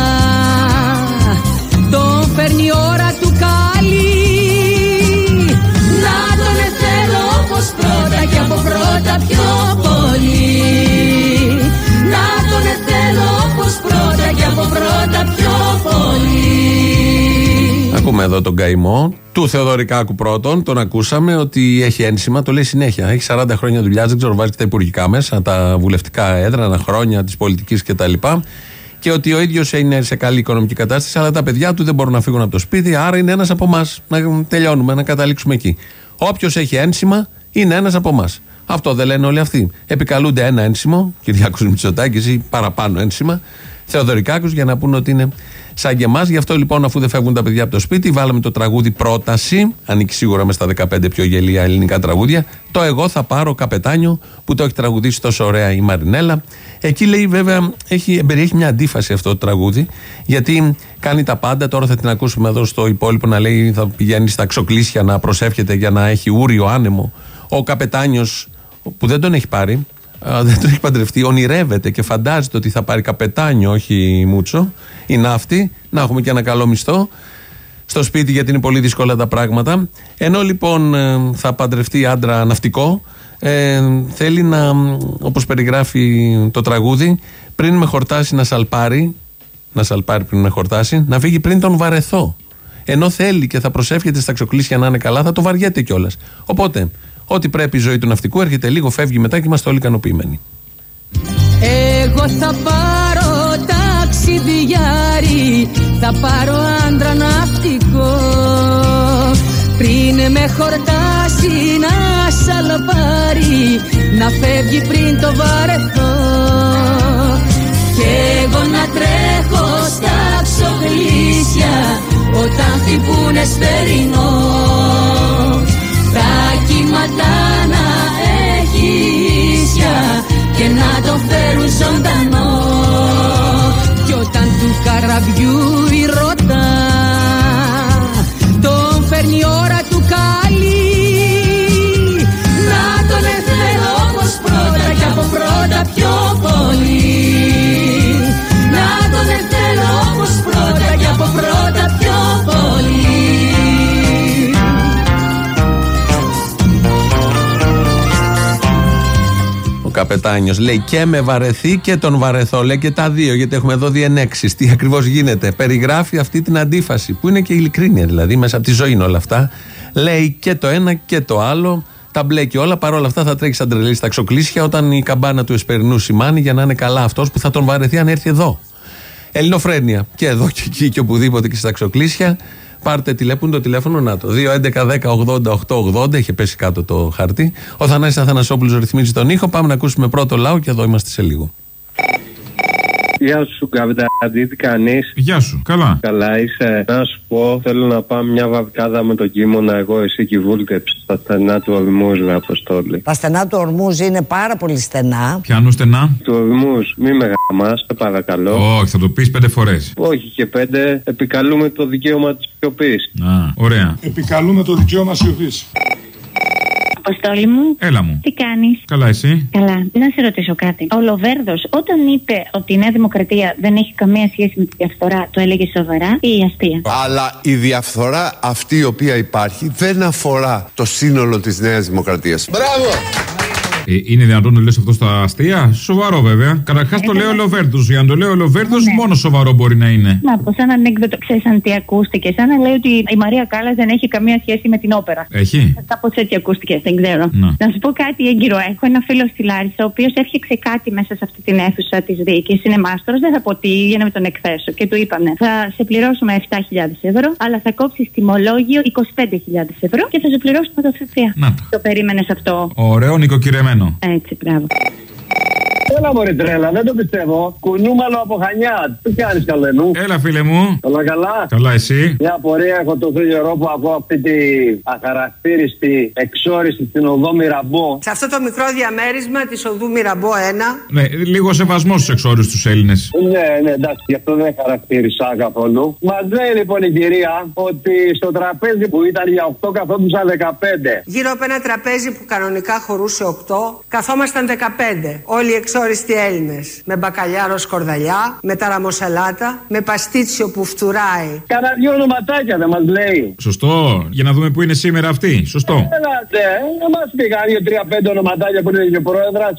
τον φέρνει η ώρα του καλή, να τον θέλω όπως πρώτα και από πρώτα πιο πολύ. Να τον θέλω όπως πρώτα και από πρώτα πιο πολύ. Ακούμε εδώ τον καημό του Θεοδωρικάκου πρώτον. Τον ακούσαμε ότι έχει ένσημα, το λέει συνέχεια. Έχει 40 χρόνια δουλειά, δεν ξέρω, βάζει και τα υπουργικά μέσα, τα βουλευτικά έδρανα, χρόνια τη πολιτική κτλ. Και ότι ο ίδιος είναι σε καλή οικονομική κατάσταση, αλλά τα παιδιά του δεν μπορούν να φύγουν από το σπίτι, άρα είναι ένας από εμάς. Να τελειώνουμε, να καταλήξουμε εκεί. Όποιος έχει ένσημα είναι ένας από εμάς. Αυτό δεν λένε όλοι αυτοί. Επικαλούνται ένα ένσημο, Κυριάκος Μητσοτάκης ή παραπάνω ένσημα, Θεοδωρικάκους, για να πούνε ότι είναι σαν και εμάς. Γι' αυτό λοιπόν, αφού δεν φεύγουν τα παιδιά από το σπίτι, βάλαμε το τραγούδι πρόταση. Ανήκει σίγουρα μες στα 15 πιο γελία ελληνικά τραγούδια. Το Εγώ θα πάρω καπετάνιο, που το έχει τραγουδήσει τόσο ωραία η Μαρινέλα. Εκεί λέει, βέβαια, περιέχει μια αντίφαση αυτό το τραγούδι, γιατί κάνει τα πάντα. Τώρα θα την ακούσουμε εδώ στο υπόλοιπο να λέει, θα πηγαίνει στα ξοκλήσια να προσεύχεται για να έχει ούριο άνεμο. Ο καπετάνιος που δεν τον έχει πάρει, δεν τον έχει παντρευτεί, ονειρεύεται και φαντάζεται ότι θα πάρει καπετάνιο, όχι μούτσο, ή ναύτη, να έχουμε και ένα καλό μισθό στο σπίτι, γιατί είναι πολύ δύσκολα τα πράγματα. Ενώ λοιπόν θα παντρευτεί άντρα ναυτικό, θέλει να, όπως περιγράφει το τραγούδι, πριν με χορτάσει να σαλπάρει πριν με χορτάσει, να φύγει πριν τον βαρεθώ. Ενώ θέλει και θα προσεύχεται στα ξοκλήσια να είναι καλά, θα το βαριέται κιόλας. Οπότε, ό,τι πρέπει η ζωή του ναυτικού έρχεται λίγο, φεύγει μετά και είμαστε όλοι ικανοποιημένοι. Εγώ θα πάρω ταξιδιάρι, θα πάρω άντρα ναυτικό, πριν με χορτάσει να σαλπάρει, να φεύγει πριν το βαρεθώ. Κι εγώ να τρέχω στα ξοκλήσια όταν χτυπούνε στερινό, τα κύματα να έχει ίσια και να τον φέρουν ζωντανό. Κι όταν του καραβιού η ρότα τον φέρνει η ώρα του καλή, να τον θέλω όπως πρώτα και από πρώτα πιο πολύ. Να τον θέλω όπως πρώτα και από πρώτα πιο πολύ. Ο καπετάνιος λέει και με βαρεθεί και τον βαρεθώ. Λέει και τα δύο, γιατί έχουμε εδώ διενέξεις. Τι ακριβώς γίνεται. Περιγράφει αυτή την αντίφαση, που είναι και ειλικρίνεια, δηλαδή μέσα από τη ζωή είναι όλα αυτά. Λέει και το ένα και το άλλο. Τα μπλέκει όλα. Παρόλα αυτά θα τρέχει σαν τρελή στα ξοκλήσια όταν η καμπάνα του εσπερινού σημάνει για να είναι καλά αυτός που θα τον βαρεθεί αν έρθει εδώ. Ελληνοφρένεια. Και εδώ και εκεί και οπουδήποτε και στα ξοκλήσια. Πάρτε τηλέφωνο, το τηλέφωνο να το 2-11-10-80-8-80. Είχε πέσει κάτω το χαρτί. Ο Θανάσης Αθανασόπουλος ρυθμίζει τον ήχο. Πάμε να ακούσουμε πρώτο λαό και εδώ είμαστε σε λίγο. Γεια σου, καπετάνι, τι κάνεις? Γεια σου, καλά. Καλά είσαι? Να σου πω, θέλω να πάμε μια βαβκάδα με τον Κίμωνα, εγώ, εσύ και η Βούλτεψ, στα στενά του Ορμούζ, με Αποστόλη. Τα στενά του Ορμούζ είναι πάρα πολύ στενά. Ποιανού στενά? Του Ορμούζ, μη με γαμάς, σε παρακαλώ. Όχι, θα το πεις 5 φορές. Όχι και 5, επικαλούμε το δικαίωμα της σιωπής. Α, ωραία. Επικαλούμε το δικαίωμα σιωπής. Αποστόλη μου. Έλα μου. Τι κάνεις? Καλά, εσύ? Καλά. Να σε ρωτήσω κάτι. Ο Λοβέρδος, όταν είπε ότι η Νέα Δημοκρατία δεν έχει καμία σχέση με τη διαφθορά, το έλεγε σοβαρά ή αστεία? Αλλά η διαφθορά αυτή η οποία υπάρχει δεν αφορά το σύνολο της Νέας Δημοκρατίας. Μπράβο! Είναι δυνατόν να λες αυτό στα αστεία? Σοβαρό βέβαια. Καταρχάς το λέει ο Λοβέρδος. Για να το λέει ο Λοβέρδος, ναι, μόνο σοβαρό μπορεί να είναι. Να πω, σαν ανέκδοτο, ξέρεις αν τι ακούστηκε. Σαν να λέει ότι η Μαρία Κάλλας δεν έχει καμία σχέση με την όπερα. Έχει. Κάπως έτσι ακούστηκε, δεν ξέρω. Να σου πω κάτι έγκυρο. Έχω ένα φίλο στη Λάρισα, ο οποίος έφτιαξε κάτι μέσα σε αυτή την αίθουσα της δίκης. Είναι μάστορας, δεν θα πω τι, για να με τον εκθέσω. Και του είπανε, θα σε πληρώσουμε 7.000 ευρώ, αλλά θα κόψεις τιμολόγιο 25.000 ευρώ και θα σου πληρώσουμε το ΦΠΑ. Το περίμενες αυτό? Ωραίο, νοικοκυρεμένο. Έτσι, μπράβο. Έλα μωρή τρέλα, δεν το πιστεύω. Κουνούμαλο από Χανιά. Τι κάνεις καλενού? Έλα φίλε μου. Καλά καλά. Καλά εσύ. Μια απορία έχω το καιρό που ακούω αυτή τη αχαρακτήριστη εξόριστη στην οδό Μυραμπό. Σε αυτό το μικρό διαμέρισμα της οδού Μυραμπό 1. Ναι, λίγο σεβασμό στους εξόριστους Έλληνες. Ναι, εντάξει, γι' αυτό δεν χαρακτήρισα καθόλου. Μας λέει λοιπόν η κυρία ότι στο τραπέζι που ήταν για 8 καθόντουσαν 15. Γύρω από ένα τραπέζι που κανονικά χωρούσε 8, καθόμασταν 15. Όλοι οι εξόριστοι Έλληνες. Με μπακαλιάρο σκορδαλιά, με ταραμοσαλάτα, με παστίτσιο που φτουράει. Κάνα δυο ονοματάκια δεν μας λέει. Σωστό, για να δούμε που είναι σήμερα αυτή. Σωστό. Έλατε, δεν μας πήγαν 2-3-5 ονοματάκια που είναι και ο πρόεδρος.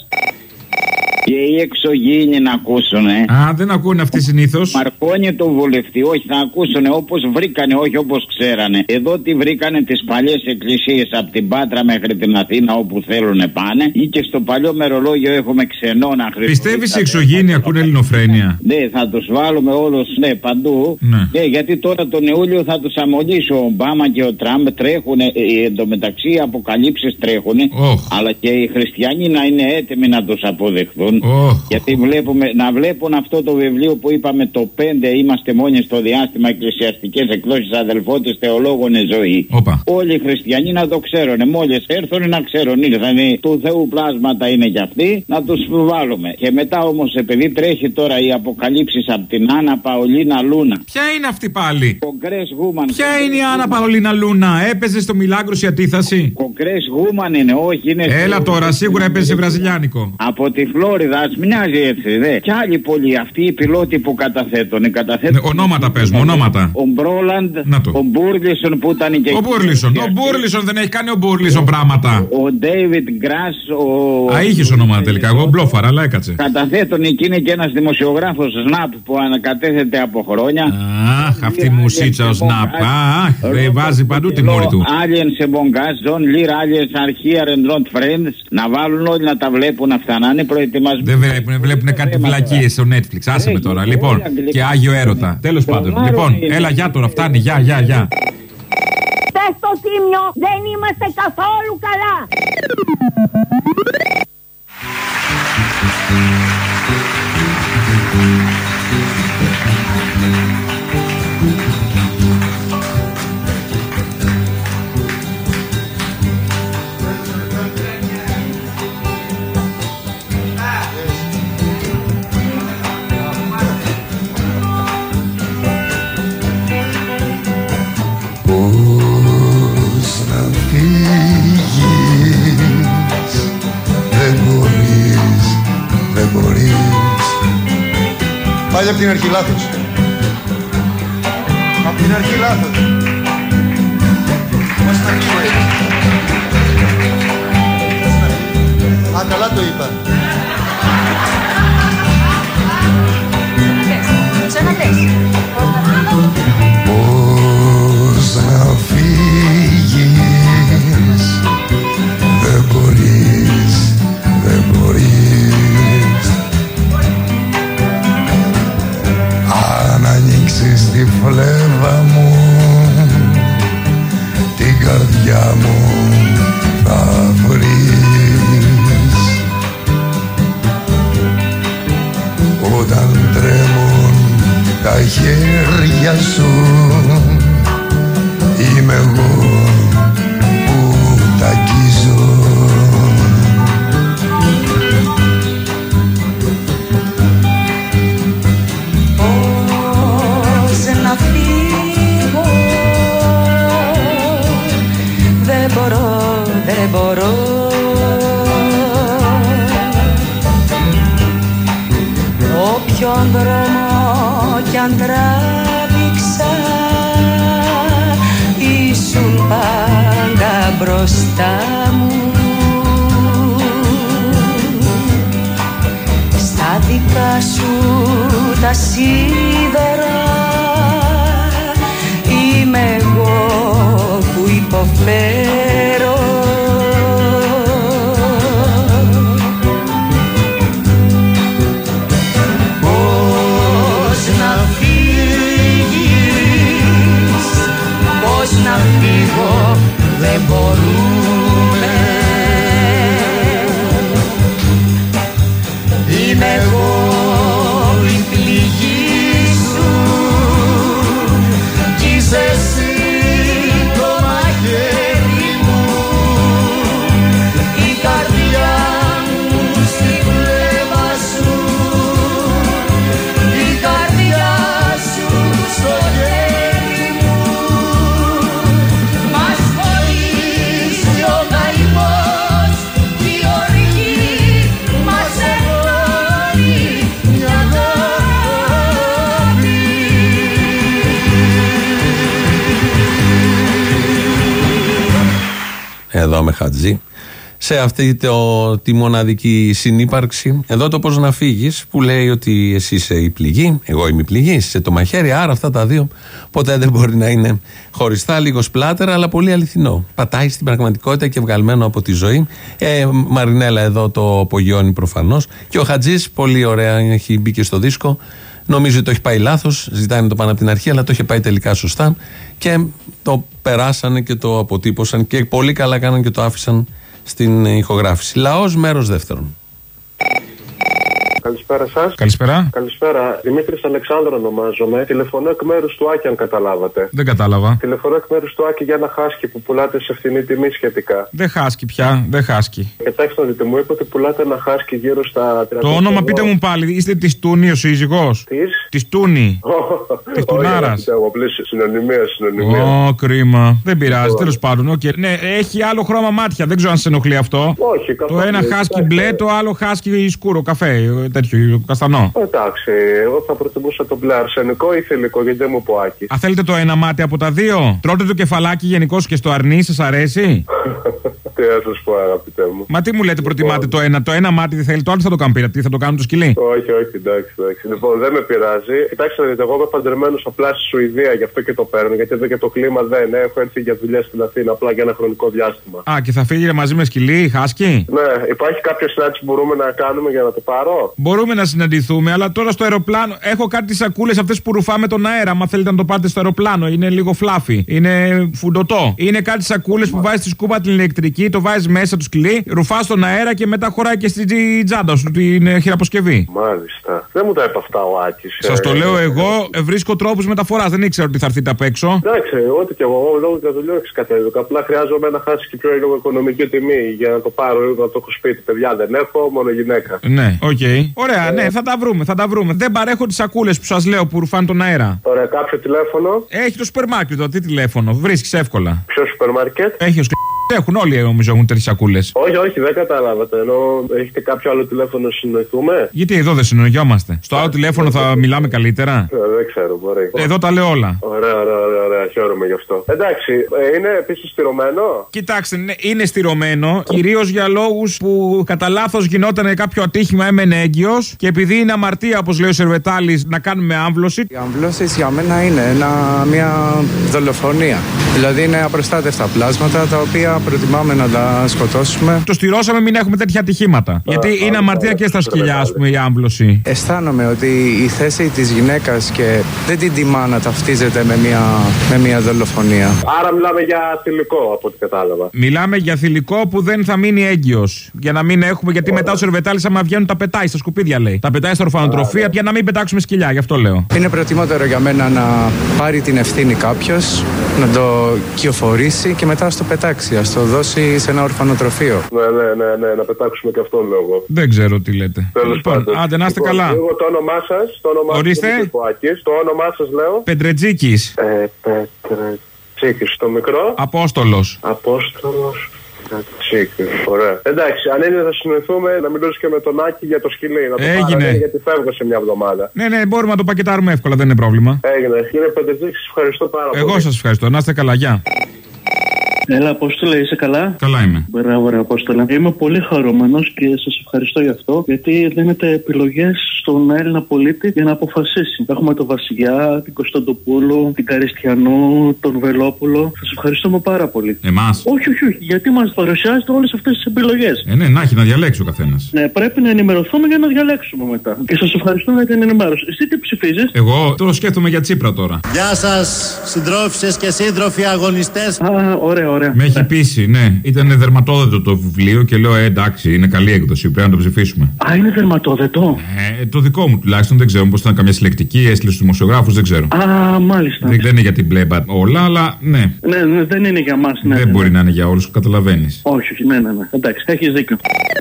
Και οι εξωγήινοι να ακούσουνε. Α, δεν ακούνε αυτοί συνήθως. Μαρκώνει το βουλευτή, όχι, θα ακούσουνε όπως βρήκανε, όχι όπως ξέρανε. Εδώ τι βρήκανε τις παλιές εκκλησίες από την Πάτρα μέχρι την Αθήνα, όπου θέλουνε πάνε. Ή και στο παλιό μερολόγιο έχουμε ξενώνα Χριστό. Πιστεύεις οι εξωγήινοι ακούνε ελληνοφρένεια? Ναι, θα τους βάλουμε όλους, ναι, παντού. Ναι, γιατί τώρα τον Ιούλιο θα τους αμολύσει ο Ομπάμα και ο Τραμπ. Τρέχουνε, εντωμεταξύ οι αποκαλύψεις τρέχουνε. Αλλά και οι χριστιανοί να είναι έτοιμοι να τους αποδεχθούν. Γιατί να βλέπουν αυτό το βιβλίο που είπαμε το 5, είμαστε μόνοι στο διάστημα, εκκλησιαστικές εκδόσεις αδελφότητες θεολόγων ζωή. Όλοι οι χριστιανοί να το ξέρουν. Μόλις έρθουν να ξέρουν, ήρθανε του Θεού πλάσματα είναι για αυτοί, να τους βάλουμε. Και μετά όμως, επειδή τρέχει τώρα οι αποκαλύψεις από την Άννα Παολίνα Λούνα. Ποια είναι αυτή πάλι? Κογκρές Γούμαν. Ποια είναι η Άννα Παολίνα Λούνα? Έπαιζε στο Μιλάγκρος η αντίθαση? Κογκρές Γούμαν είναι, όχι είναι. Έλα τώρα, σίγουρα έπαιζε βραζιλιάνικο. Από τη Φλόριδα, ας μοιάζει έτσι, δε. Κι άλλοι πολλοί, αυτοί οι πιλότοι που καταθέτουν. Ονόματα πες μου, ονόματα. Ο Μπρόλαντ, ο Μπούρλισον που ήταν και. Ο Μπούρλισον δεν έχει κάνει ο Μπούρλισον πράγματα. Ο Ντέιβιντ Γκρας, Α, είχες ονόματα τελικά. Εγώ μπλόφαρα, αλλά έκατσε. Καταθέτουν εκεί είναι και ένας δημοσιογράφος Σναπ που ανακατέθεται από χρόνια. Αχ, αυτή η μουσίτσα ο Σναπ. Αχ, βάζει παντού τη μόρη του. Aliens σε Μπογκάζ, John Lear, Aliens are here and not friends. Να βάλουν όλοι να τα βλέπουν αυτά, να είναι προετοιμασμένοι. Δεν βλέπουν κάτι βλακίες στο Netflix. Άσε με τώρα. Λοιπόν, και Άγιο Έρωτα. Τέλος πάντων. Λοιπόν, έλα, για τώρα, φτάνει. Γεια. Πες στο Τίμιο, δεν είμαστε καθόλου καλά. Πάλι απ' την αρχή λάθος. Απ' την αρχή λάθος. Πώς θα αρχή. Α, καλά το είπα. Πώς να φύγεις, δεν μπορείς. Αν ανοίξεις τη φλέβα μου, την καρδιά μου θα βρεις. Όταν τρέμουν τα χέρια σου, είμαι εγώ που τα αγγίζω. Πώς να φύγω, δεν μπορώ. Όποιον δρόμο κι αν τράβηξα, ήσουν πάντα μπροστά μου. Στα δικά σου τα σίδερα είμαι εγώ που υποφέρω. Να φύγω, δεν μπορούμε. είμαι εγώ η πληγή σου κι είσαι εσύ το μαχαίρι μου, η καρδιά μου στη βλέμμα σου, η καρδιά σου στο χέρι μου. Μας χωρίζει ο καημός κι η οργή μας ενώνει μια αγάπη. Εδώ με Χατζή. Σε αυτή τη μοναδική συνύπαρξη, εδώ το πώς να φύγεις, που λέει ότι εσύ είσαι η πληγή, εγώ είμαι η πληγή, εσύ είσαι το μαχαίρι, άρα αυτά τα δύο ποτέ δεν μπορεί να είναι χωριστά, λίγο σπλάτερα, αλλά πολύ αληθινό. Πατάει στην πραγματικότητα και βγαλμένο από τη ζωή. Μαρινέλα εδώ το απογειώνει προφανώς. Και ο Χατζής, πολύ ωραία, έχει μπει και στο δίσκο. Νομίζω ότι το έχει πάει λάθος, ζητάει να το πάνε από την αρχή, αλλά το είχε πάει τελικά σωστά και το περάσανε και το αποτύπωσαν και πολύ καλά κάναν και το άφησαν στην ηχογράφηση. Λαός, μέρος δεύτερον. Καλησπέρα σας. Καλησπέρα. Καλησπέρα. Δημήτρης Αλεξάνδρου ονομάζομαι. Τηλεφωνώ εκ μέρους του Άκη, αν καταλάβατε. Δεν κατάλαβα. Τηλεφωνώ εκ μέρους του Άκη για ένα χάσκι που πουλάτε σε φθηνή τιμή σχετικά. Δεν χάσκι πια, δεν χάσκι. Κοιτάξτε να δείτε, μου είπε ότι πουλάτε ένα χάσκι γύρω στα 30. Το όνομα πείτε μου πάλι, είστε της Τούνη ο σύζυγός? Της Τούνη. Της Τουνάρας. Συνωνυμία. Ω, κρίμα. Δεν πειράζει, τέλος πάντων. Okay. Ναι, έχει άλλο χρώμα μάτια, δεν ξέρω αν σε ενοχλεί αυτό. Όχι, καθόλου. Το ένα χάσκι μπλε, το άλλο χάσκι σκούρο, καφέ, τέτοιο, καστανό. Εντάξει, εγώ θα προτιμούσα το μπλε αρσενικό ή θηλυκό, γιατί δεν μου πω Άκη. Α, θέλετε το ένα μάτι από τα δύο? Τρώτε το κεφαλάκι γενικώς και στο αρνί, σας αρέσει? Τι να σας πω, αγαπητέ μου. Μα τι μου λέτε, προτιμάτε το ένα? Το ένα μάτι δεν θέλει, το άλλο θα το κάνει πειρατή, θα το κάνουν το σκυλί. Όχι, εντάξει. Λοιπόν, δεν με πειράζει. Κοιτάξτε, δείτε, εγώ είμαι παντρεμένος απλά στη Σουηδία, γι' αυτό και το παίρνω. Γιατί εδώ και το κλίμα δεν έχω έρθει για δουλειά στην Αθήνα, απλά για ένα χρονικό διάστημα. Α, και θα φύγει μαζί με σκυλί, χάσκι? Ναι, υπάρχει κάποια συνάντηση που μπορούμε να κάνουμε για να το πάρω? Μπορούμε να συναντηθούμε, αλλά τώρα στο αεροπλάνο έχω κάτι σακούλες αυτές που ρουφάμε τον αέρα. Αν θέλετε να το πάρετε στο αεροπλάνο, είναι λίγο φλάφι. Είναι φουντωτό. Είναι κάτι σακούλες που βάζεις στη σκούπα την ηλεκτρική, το βάζεις μέσα του σκυλί, ρουφάς τον αέρα και μετά χωράει και στην τσάντα σου την χειραποσκευή. Μάλιστα. Δεν μου τα είπε αυτά ο Άκης. Σας το λέω εγώ, βρίσκω τρόπους μεταφοράς. Δεν ήξερα ότι θα έρθετε απ' έξω. Εντάξει, ό,τι και εγώ λόγω για δουλειά έχεις κατέβηκα. Απλά χρειάζομαι να χάσει και πιο λίγο οικονομική τιμή για να το πάρω, να το έχω σπίτι. Παιδιά δεν έχω, μόνο γυναίκα. Ναι, οκ. Ωραία, ναι, θα τα βρούμε. Δεν παρέχω τις σακούλες που σας λέω που ρουφάνε τον αέρα. Ωραία, κάποιο τηλέφωνο? Έχει το σούπερ μάρκετ, τι τηλέφωνο, βρίσκεις εύκολα. Ποιο σούπερ μάρκετ? Έχει έχουν όλοι νομίζω έχουν τέτοιες σακούλες. Όχι, δεν κατάλαβατε. Ενώ έχετε κάποιο άλλο τηλέφωνο να συνοηθούμε? Γιατί εδώ δεν συνοηθιόμαστε. Στο άλλο τηλέφωνο θα μιλάμε καλύτερα. Δεν ξέρω, μπορεί. Εδώ τα λέω όλα. Ωραία. Χαίρομαι γι' αυτό. Εντάξει, είναι επίσης στηρωμένο? Κοιτάξτε, ναι, είναι στηρωμένο. Κυρίως για λόγους που κατά λάθος γινόταν κάποιο ατύχημα, έμενε έγκυος. Και επειδή είναι αμαρτία, όπως λέει ο Σερβετάλης, να κάνουμε άμβλωση. Οι αμβλώσεις για μένα είναι μια δολοφονία. Δηλαδή είναι απροστάτευτα πλάσματα τα οποία προτιμάμε να τα σκοτώσουμε. Το στηρώσαμε, μην έχουμε τέτοια ατυχήματα. Γιατί είναι αμαρτία και στα σκυλιά, ας πούμε, η άμβλωση. Αισθάνομαι ότι η θέση της γυναίκας και δεν την τιμά να ταυτίζεται με μια δολοφονία. Άρα μιλάμε για θηλυκό, από ό,τι κατάλαβα. Μιλάμε για θηλυκό που δεν θα μείνει έγκυος. Για να μην έχουμε, γιατί μετά ο Σερβετάλης, άμα βγαίνουν, τα πετάει στα σκουπίδια, λέει. Τα πετάει στα ορφανοτροφία για να μην πετάξουμε σκυλιά, γι' αυτό λέω. Είναι προτιμότερο για μένα να πάρει την ευθύνη κάποιος, να το κυοφορήσει και μετά στο πετάξει. Ας το δώσει σε ένα ορφανοτροφείο. Ναι, να πετάξουμε και αυτόν λόγο. Δεν ξέρω τι λέτε. Λοιπόν, άντε να είστε καλά. Εγώ το όνομά σας. Ορίστε. Το όνομά σας λέω. Πεντρετζίκης. Πεντρετζίκης, το μικρό. Απόστολος. Ωραία. Εντάξει, αν είναι θα συνοηθούμε να μιλήσω και με τον Άκη για το σκυλί. Να το Έγινε. Γιατί φεύγω σε μια εβδομάδα. Ναι, μπορούμε να το πακετάρουμε εύκολα, δεν είναι πρόβλημα. Έγινε. Κύριε Πεντρετζίκη, ευχαριστώ πάρα πολύ. Εγώ σας ευχαριστώ. Να είστε καλά, γεια. Έλα, Απόστολε, είσαι καλά? Καλά είμαι. Μπράβο, ρε Απόστολε. Είμαι πολύ χαρούμενος και σας ευχαριστώ γι' αυτό, γιατί δίνετε επιλογές στον Έλληνα πολίτη για να αποφασίσει. Έχουμε τον Βασιλιά, την Κωνσταντοπούλου, την Καριστιανού, τον Βελόπουλο. Σας ευχαριστούμε πάρα πολύ. Εμάς? Όχι, γιατί μας παρουσιάζετε όλες αυτές τις επιλογές. Ναι, να έχει να διαλέξει ο καθένας. Ναι, πρέπει να ενημερωθούμε για να διαλέξουμε μετά. Και σας ευχαριστώ για την ενημέρωση. Εσύ τι ψηφίζεις? Εγώ τώρα σκέφτομαι για Τσίπρα τώρα. Γεια σας, συντρόφισσες και σύντροφοι αγωνιστές. Ωραία. ωραία. Με έχει πείσει, ναι. Ήταν δερματόδετο το βιβλίο και λέω εντάξει, είναι καλή έκδοση. Πρέπει να το ψηφίσουμε. Α, είναι δερματόδετο. Το δικό μου τουλάχιστον δεν ξέρω. Πώς ήταν καμιά συλλεκτική, έστειλε στους δημοσιογράφους, δεν ξέρω. Α, μάλιστα. Δεν είναι για την πλέμπα όλα, αλλά ναι. Ναι, δεν είναι για μας. Ναι, δεν μπορεί να είναι για όλους, καταλαβαίνεις. Όχι, ναι. Εντάξει, έχεις δίκιο.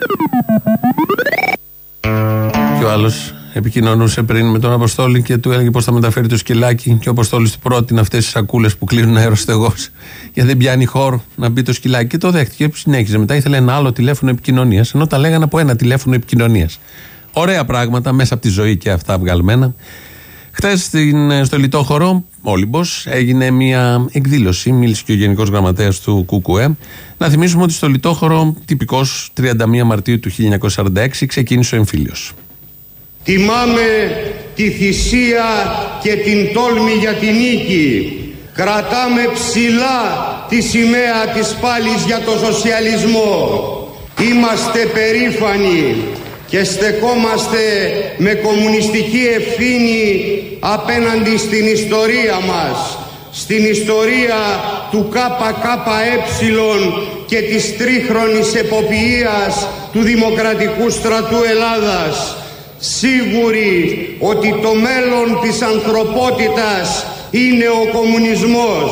Και ο άλλος επικοινωνούσε πριν με τον Αποστόλη και του έλεγε πώς θα μεταφέρει το σκυλάκι. Και ο Αποστόλης του πρότεινε αυτές τις σακούλες που κλείνουν αεροστεγός, γιατί δεν πιάνει χώρο να μπει το σκυλάκι. Και το δέχτηκε. Συνέχιζε. Μετά ήθελε ένα άλλο τηλέφωνο επικοινωνίας, ενώ τα λέγανε από ένα τηλέφωνο επικοινωνίας. Ωραία πράγματα μέσα από τη ζωή και αυτά βγαλμένα. Χθες στο Λιτόχωρο, Όλυμπος, έγινε μια εκδήλωση. Μίλησε και ο Γενικός Γραμματέας του ΚΚΕ. Να θυμίσουμε ότι στο Λιτόχωρο, τυπικός 31 Μαρτίου του 1946, ξεκίνησε ο εμφύλιος. Τιμάμε τη θυσία και την τόλμη για την νίκη. Κρατάμε ψηλά τη σημαία της πάλης για το σοσιαλισμό. Είμαστε περήφανοι και στεκόμαστε με κομμουνιστική ευθύνη απέναντι στην ιστορία μας, στην ιστορία του ΚΚΕ και της τρίχρονης εποπιείας του Δημοκρατικού Στρατού Ελλάδας, σίγουροι ότι το μέλλον της ανθρωπότητας είναι ο κομμουνισμός.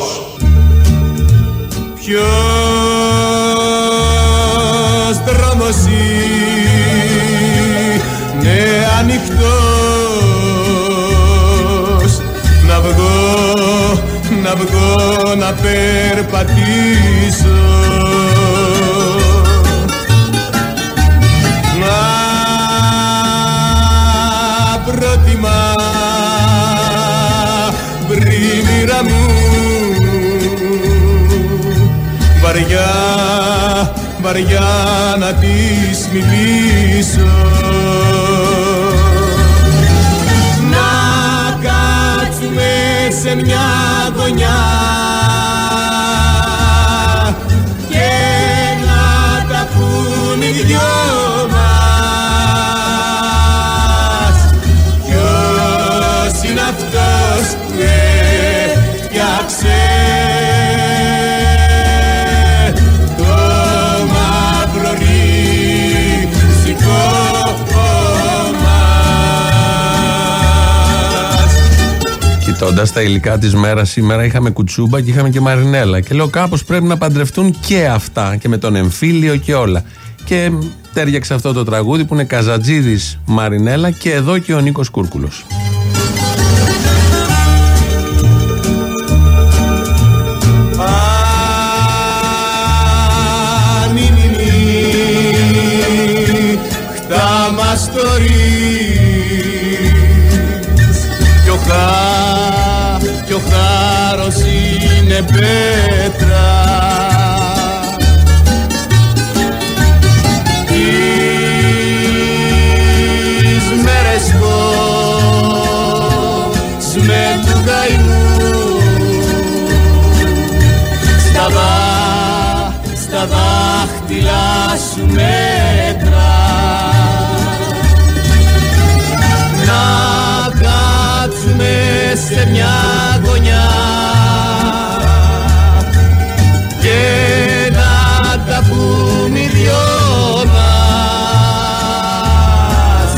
Ποιος δρόμος είναι ανοιχτός, να βγω να περπατήσω, να προτιμά πρίμηρα μου, βαριά να της μιλήσω, να κάτσουμε σε μια γωνιά και να τα πουν οι δυο μας. Ποιος είναι αυτός που έφτιαξε Κοιτώντας τα υλικά της μέρας σήμερα, είχαμε κουτσούμπα και είχαμε και μαρινέλα. Και λέω κάπως πρέπει να παντρευτούν και αυτά, και με τον εμφύλιο και όλα. Και τέριαξε αυτό το τραγούδι που είναι Καζατζίδης Μαρινέλα και εδώ και ο Νίκος Κούρκουλος. Κι ο χάρος είναι πέτρα, τις μέρες πως με του καημού στα δάχτυλα σου μέτρα, να κάτσουμε σε μια γωνιά και να τα πούμε οι δυο μας.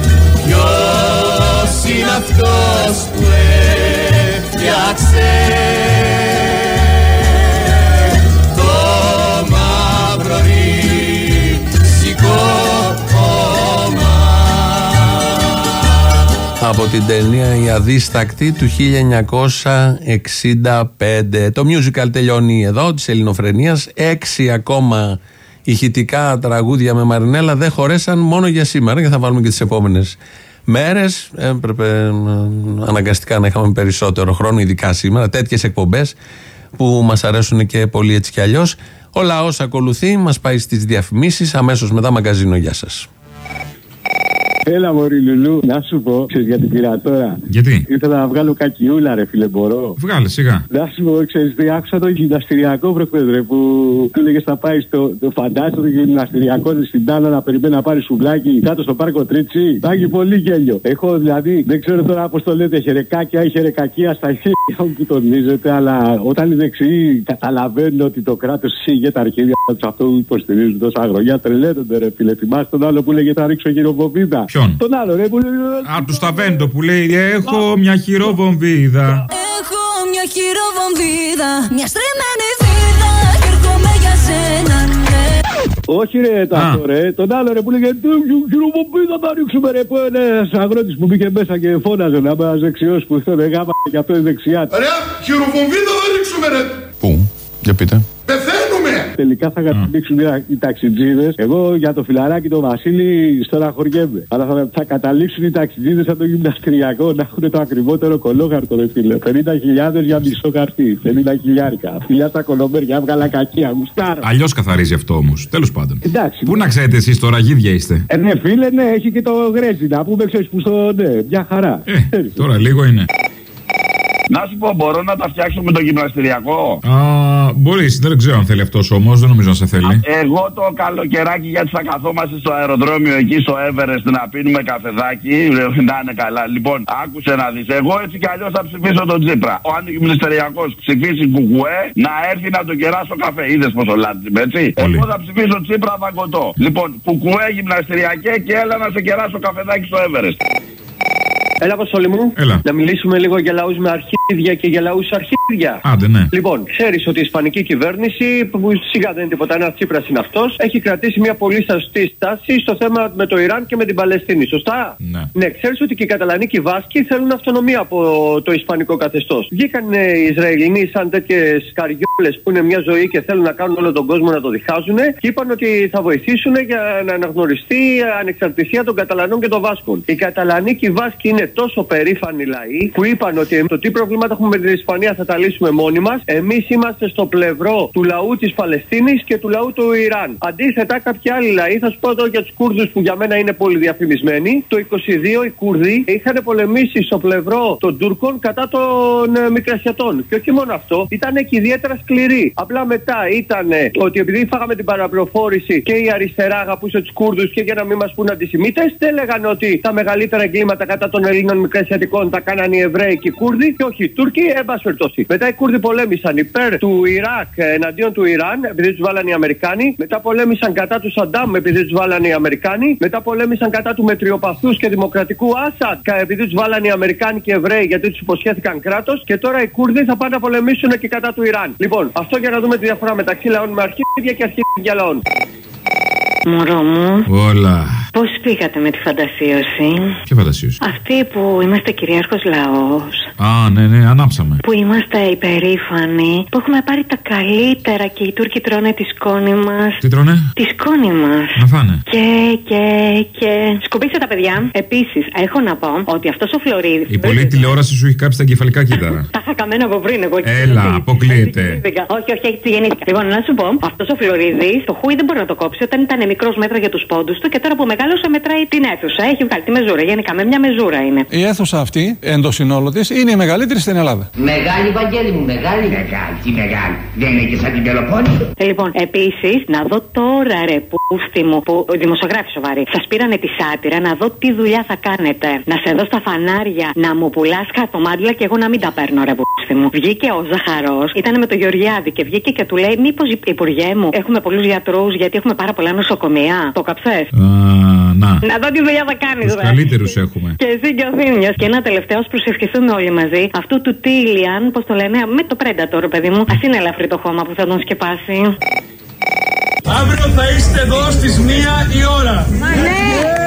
Ποιος είναι αυτός που έφτιαξε το μαύρο ρήσικο κόμμα? Από την ταινία «Η Αδίστακτη» του 1965. Το musical τελειώνει εδώ, της ελληνοφρενείας. 6 ακόμα ηχητικά τραγούδια με Μαρινέλα δεν χωρέσαν μόνο για σήμερα και θα βάλουμε και τις επόμενες μέρες. Έπρεπε αναγκαστικά να είχαμε περισσότερο χρόνο, ειδικά σήμερα. Τέτοιες εκπομπές που μας αρέσουν και πολύ έτσι κι αλλιώς. Ο λαός ακολουθεί, μας πάει στις διαφημίσεις, αμέσως μετά μαγκαζίνο. Γεια σας. Έλα, μωρή Λουλού, να σου πω, ξέρεις γιατί πήρα τώρα. Γιατί? Ήθελα να βγάλω κακιούλα, ρε φίλε, μπορώ. Βγάλε, σιγά. Να σου πω, ξέρεις τι, άκουσα το γυμναστηριακό προχθές, που του έλεγες θα πάει στο φαντάστο γυμναστηριακό στην Τάνα να περιμένει να πάρει σουβλάκι κάτω στο πάρκο Τρίτσι. Θα έχει πολύ γέλιο. Έχω δηλαδή, δεν ξέρω τώρα πώς το λέτε, χερεκάκια ή χερεκακία στα χέρια μου που τονίζεται, αλλά όταν οι δεξιοί καταλαβαίνουν ότι το κράτος σίγε τα αρχίδια του, αυτό που υποστηρίζουν τόσα χρόνια, τρελαίνονται, ρε φίλε. Θυμάσαι τον άλλο που λέγεται να ρίξω χειροβομβίδα. Ποιον? Τον άλλο, ρε, που λέει. Α, του Σταβέντο που λέει έχω μια χειροβομβίδα. Έχω μια χειροβομβίδα, μια στρεμμένη βίδα και έρχομαι για σένα, ναι. Όχι ρε, τον άλλο ρε που λέγε χειροβομβίδα θα ρίξουμε ρε, που ένας αγρότης που μπήκε μέσα και φώναζε να είμαι ένας δεξιός που θέλει γάμα και αυτό είναι δεξιά. Ρε, χειροβομβίδα θα ρίξουμε ρε. Πού, για πείτε. Πεθαίνουμε! Τελικά θα καταλήξουν οι ταξιτζίδες. Εγώ για το φιλαράκι το Βασίλη στεναχωριέμαι. Αλλά θα καταλήξουν οι ταξιτζίδες από το γυμναστηριακό να έχουν το ακριβότερο κολόγαρτο, ρε φίλε. 50.000 για μισό χαρτί. 50.000. Φιλιά τα κολομέρια, έβγαλα κακία, γουστάρα. Αλλιώς καθαρίζει αυτό όμως. Τέλος πάντων. Εντάξει. Πού να ξέρετε εσείς τώρα, γίδια είστε. Ναι, φίλε, ναι, έχει και το γρέζι να πούμε, ξέρεις που στο. Ναι, μια χαρά. Τώρα λίγο είναι. Να σου πω, μπορώ να τα φτιάξω με το γυμναστηριακό. Μπορείς, δεν ξέρω αν θέλει αυτός όμως, δεν νομίζω να σε θέλει. Εγώ το καλοκαιράκι, γιατί θα καθόμαστε στο αεροδρόμιο εκεί στο Everest να πίνουμε καφεδάκι. Να είναι καλά. Λοιπόν, άκουσε να δεις. Εγώ έτσι κι αλλιώς θα ψηφίσω τον Τσίπρα. Ο αντιγυμναστηριακός ψηφίσει κουκουέ να έρθει να τον κεράσω καφέ. Είδες πόσο λάτζιμαι, έτσι. Εγώ θα ψηφίσω Τσίπρα δαγκωτό. Λοιπόν, κουκουέ γυμναστηριακέ και έλα να σε κεράσω καφεδάκι στο Everest. Έλα, Αποστόλη μου. Έλα. Να μιλήσουμε λίγο για λαούς με αρχίδια και για λαούς αρχίδια. Άντε, ναι. Λοιπόν, ξέρεις ότι η Ισπανική κυβέρνηση, που σιγά δεν είναι τίποτα, ένα Τσίπρας είναι αυτός, έχει κρατήσει μια πολύ σωστή στάση στο θέμα με το Ιράν και με την Παλαιστίνη. Σωστά? Ναι. Ναι, ξέρεις ότι και οι Καταλανοί και οι Βάσκοι θέλουν αυτονομία από το Ισπανικό καθεστώς. Βγήκαν οι Ισραηλινοί σαν τέτοιες καριόλες που είναι μια ζωή και θέλουν να κάνουν όλο τον κόσμο να το διχάζουν και είπαν ότι θα βοηθήσουν για να αναγνωριστεί η ανεξαρτησία των Καταλανών και των Βάσκων. Οι Καταλανοί και οι Βάσκοι είναι τόσο περήφανοι λαοί που είπαν ότι το τι προβλήματα έχουμε με την Ισπανία θα τα λύσουμε μόνοι μας. Εμείς είμαστε στο πλευρό του λαού της Παλαιστίνης και του λαού του Ιράν. Αντίθετα, κάποιοι άλλοι λαοί, θα σου πω εδώ για τους Κούρδους που για μένα είναι πολύ διαφημισμένοι. Το 22 οι Κούρδοι είχαν πολεμήσει στο πλευρό των Τούρκων κατά των Μικρασιατών. Και όχι μόνο αυτό, ήταν και ιδιαίτερα σκληροί. Απλά μετά ήταν ότι επειδή φάγαμε την παραπληροφόρηση και η αριστερά αγαπούσε τους Κούρδους και για να μην μας πούν αντισημίτες, δεν έλεγαν ότι τα μεγαλύτερα εγκλήματα κατά των Ελλήνων Μικρασιατικών τα κάνανε οι Εβραίοι και οι Κούρδοι και όχι οι Τούρκοι, εν πάση περιπτώσει. Μετά οι Κούρδοι πολέμησαν υπέρ του Ιράκ εναντίον του Ιράν, επειδή τους βάλανε οι Αμερικάνοι. Μετά πολέμησαν κατά του Σαντάμ, επειδή τους βάλανε οι Αμερικάνοι. Μετά πολέμησαν κατά του μετριοπαθούς και δημοκρατικού Άσαντ, επειδή τους βάλανε οι Αμερικάνοι και οι Εβραίοι, γιατί τους υποσχέθηκαν κράτος. Και τώρα οι Κούρδοι θα πάνε να πολεμήσουν και κατά του Ιράν. Λοιπόν, αυτό για να δούμε τη διαφορά μεταξύ λαών με αρχίδια και αρχίδια λαών. Μωρό μου. Όλα. Πώς πήγατε με τη φαντασίωση? Ποια φαντασίωση? Αυτή που είμαστε κυρίαρχος λαός. Α, ναι, ανάψαμε. Που είμαστε υπερήφανοι. Που έχουμε πάρει τα καλύτερα και οι Τούρκοι τρώνε τη σκόνη μας. Τι τρώνε? Τη σκόνη μας. Να φάνε. Και. Σκουπίστε τα παιδιά. Επίσης, έχω να πω ότι αυτός ο Φλωρίδης. Η πολλή τηλεόραση σου έχει κάψει τα κεφαλικά κύτταρα. Τα είχα καμένα από πριν, εγώ. Έλα, αποκλείεται. Όχι, έτσι γεννήθηκα. Λοιπόν, να σου πω, αυτός ο Φλωρίδης το χούι δεν μπορεί να το κόψει όταν ήταν μικρός μέτρα για τους πόντους του και τώρα που μεγάλωσε μετράει την αίθουσα. Έχει βγάλει τη μεζούρα. Γενικά με μια μεζούρα είναι. Η αίθουσα αυτή, εν το συνόλο της, είναι η μεγαλύτερη στην Ελλάδα. Μεγάλη, Βαγγέλη μου, μεγάλη. Τι μεγάλη. Δεν είναι και σαν την Πελοπόννησο. Λοιπόν, επίσης, να δω τώρα ρε πούστη μου, που δημοσιογράφοι σοβαροί, σας πήρανε τη σάτυρα, να δω τι δουλειά θα κάνετε. Να σε δω στα φανάρια, να μου πουλάς χαρτομάτιλα και εγώ να μην τα παίρνω ρε πούστη μου. Βγήκε ο Ζαχαρός, ήταν με το Γεωργιάδη και βγήκε και του λέει: μήπως υπουργέ μου, έχουμε πολλούς γιατρούς γιατί έχουμε πάρα πολλά νοσοκομεία. Το καψές. Να δω τι δουλειά θα κάνεις. Τους καλύτερους έχουμε. Και εσύ και ο Θήμιος. Και ένα τελευταίο, ας προσευχηθούμε όλοι μαζί. Αυτού του Τίλιαν, πώς το λένε, με το Predator, παιδί μου. Ας είναι ελαφρύ το χώμα που θα τον σκεπάσει. Αύριο θα είστε εδώ στις 1 η ώρα. Ναι.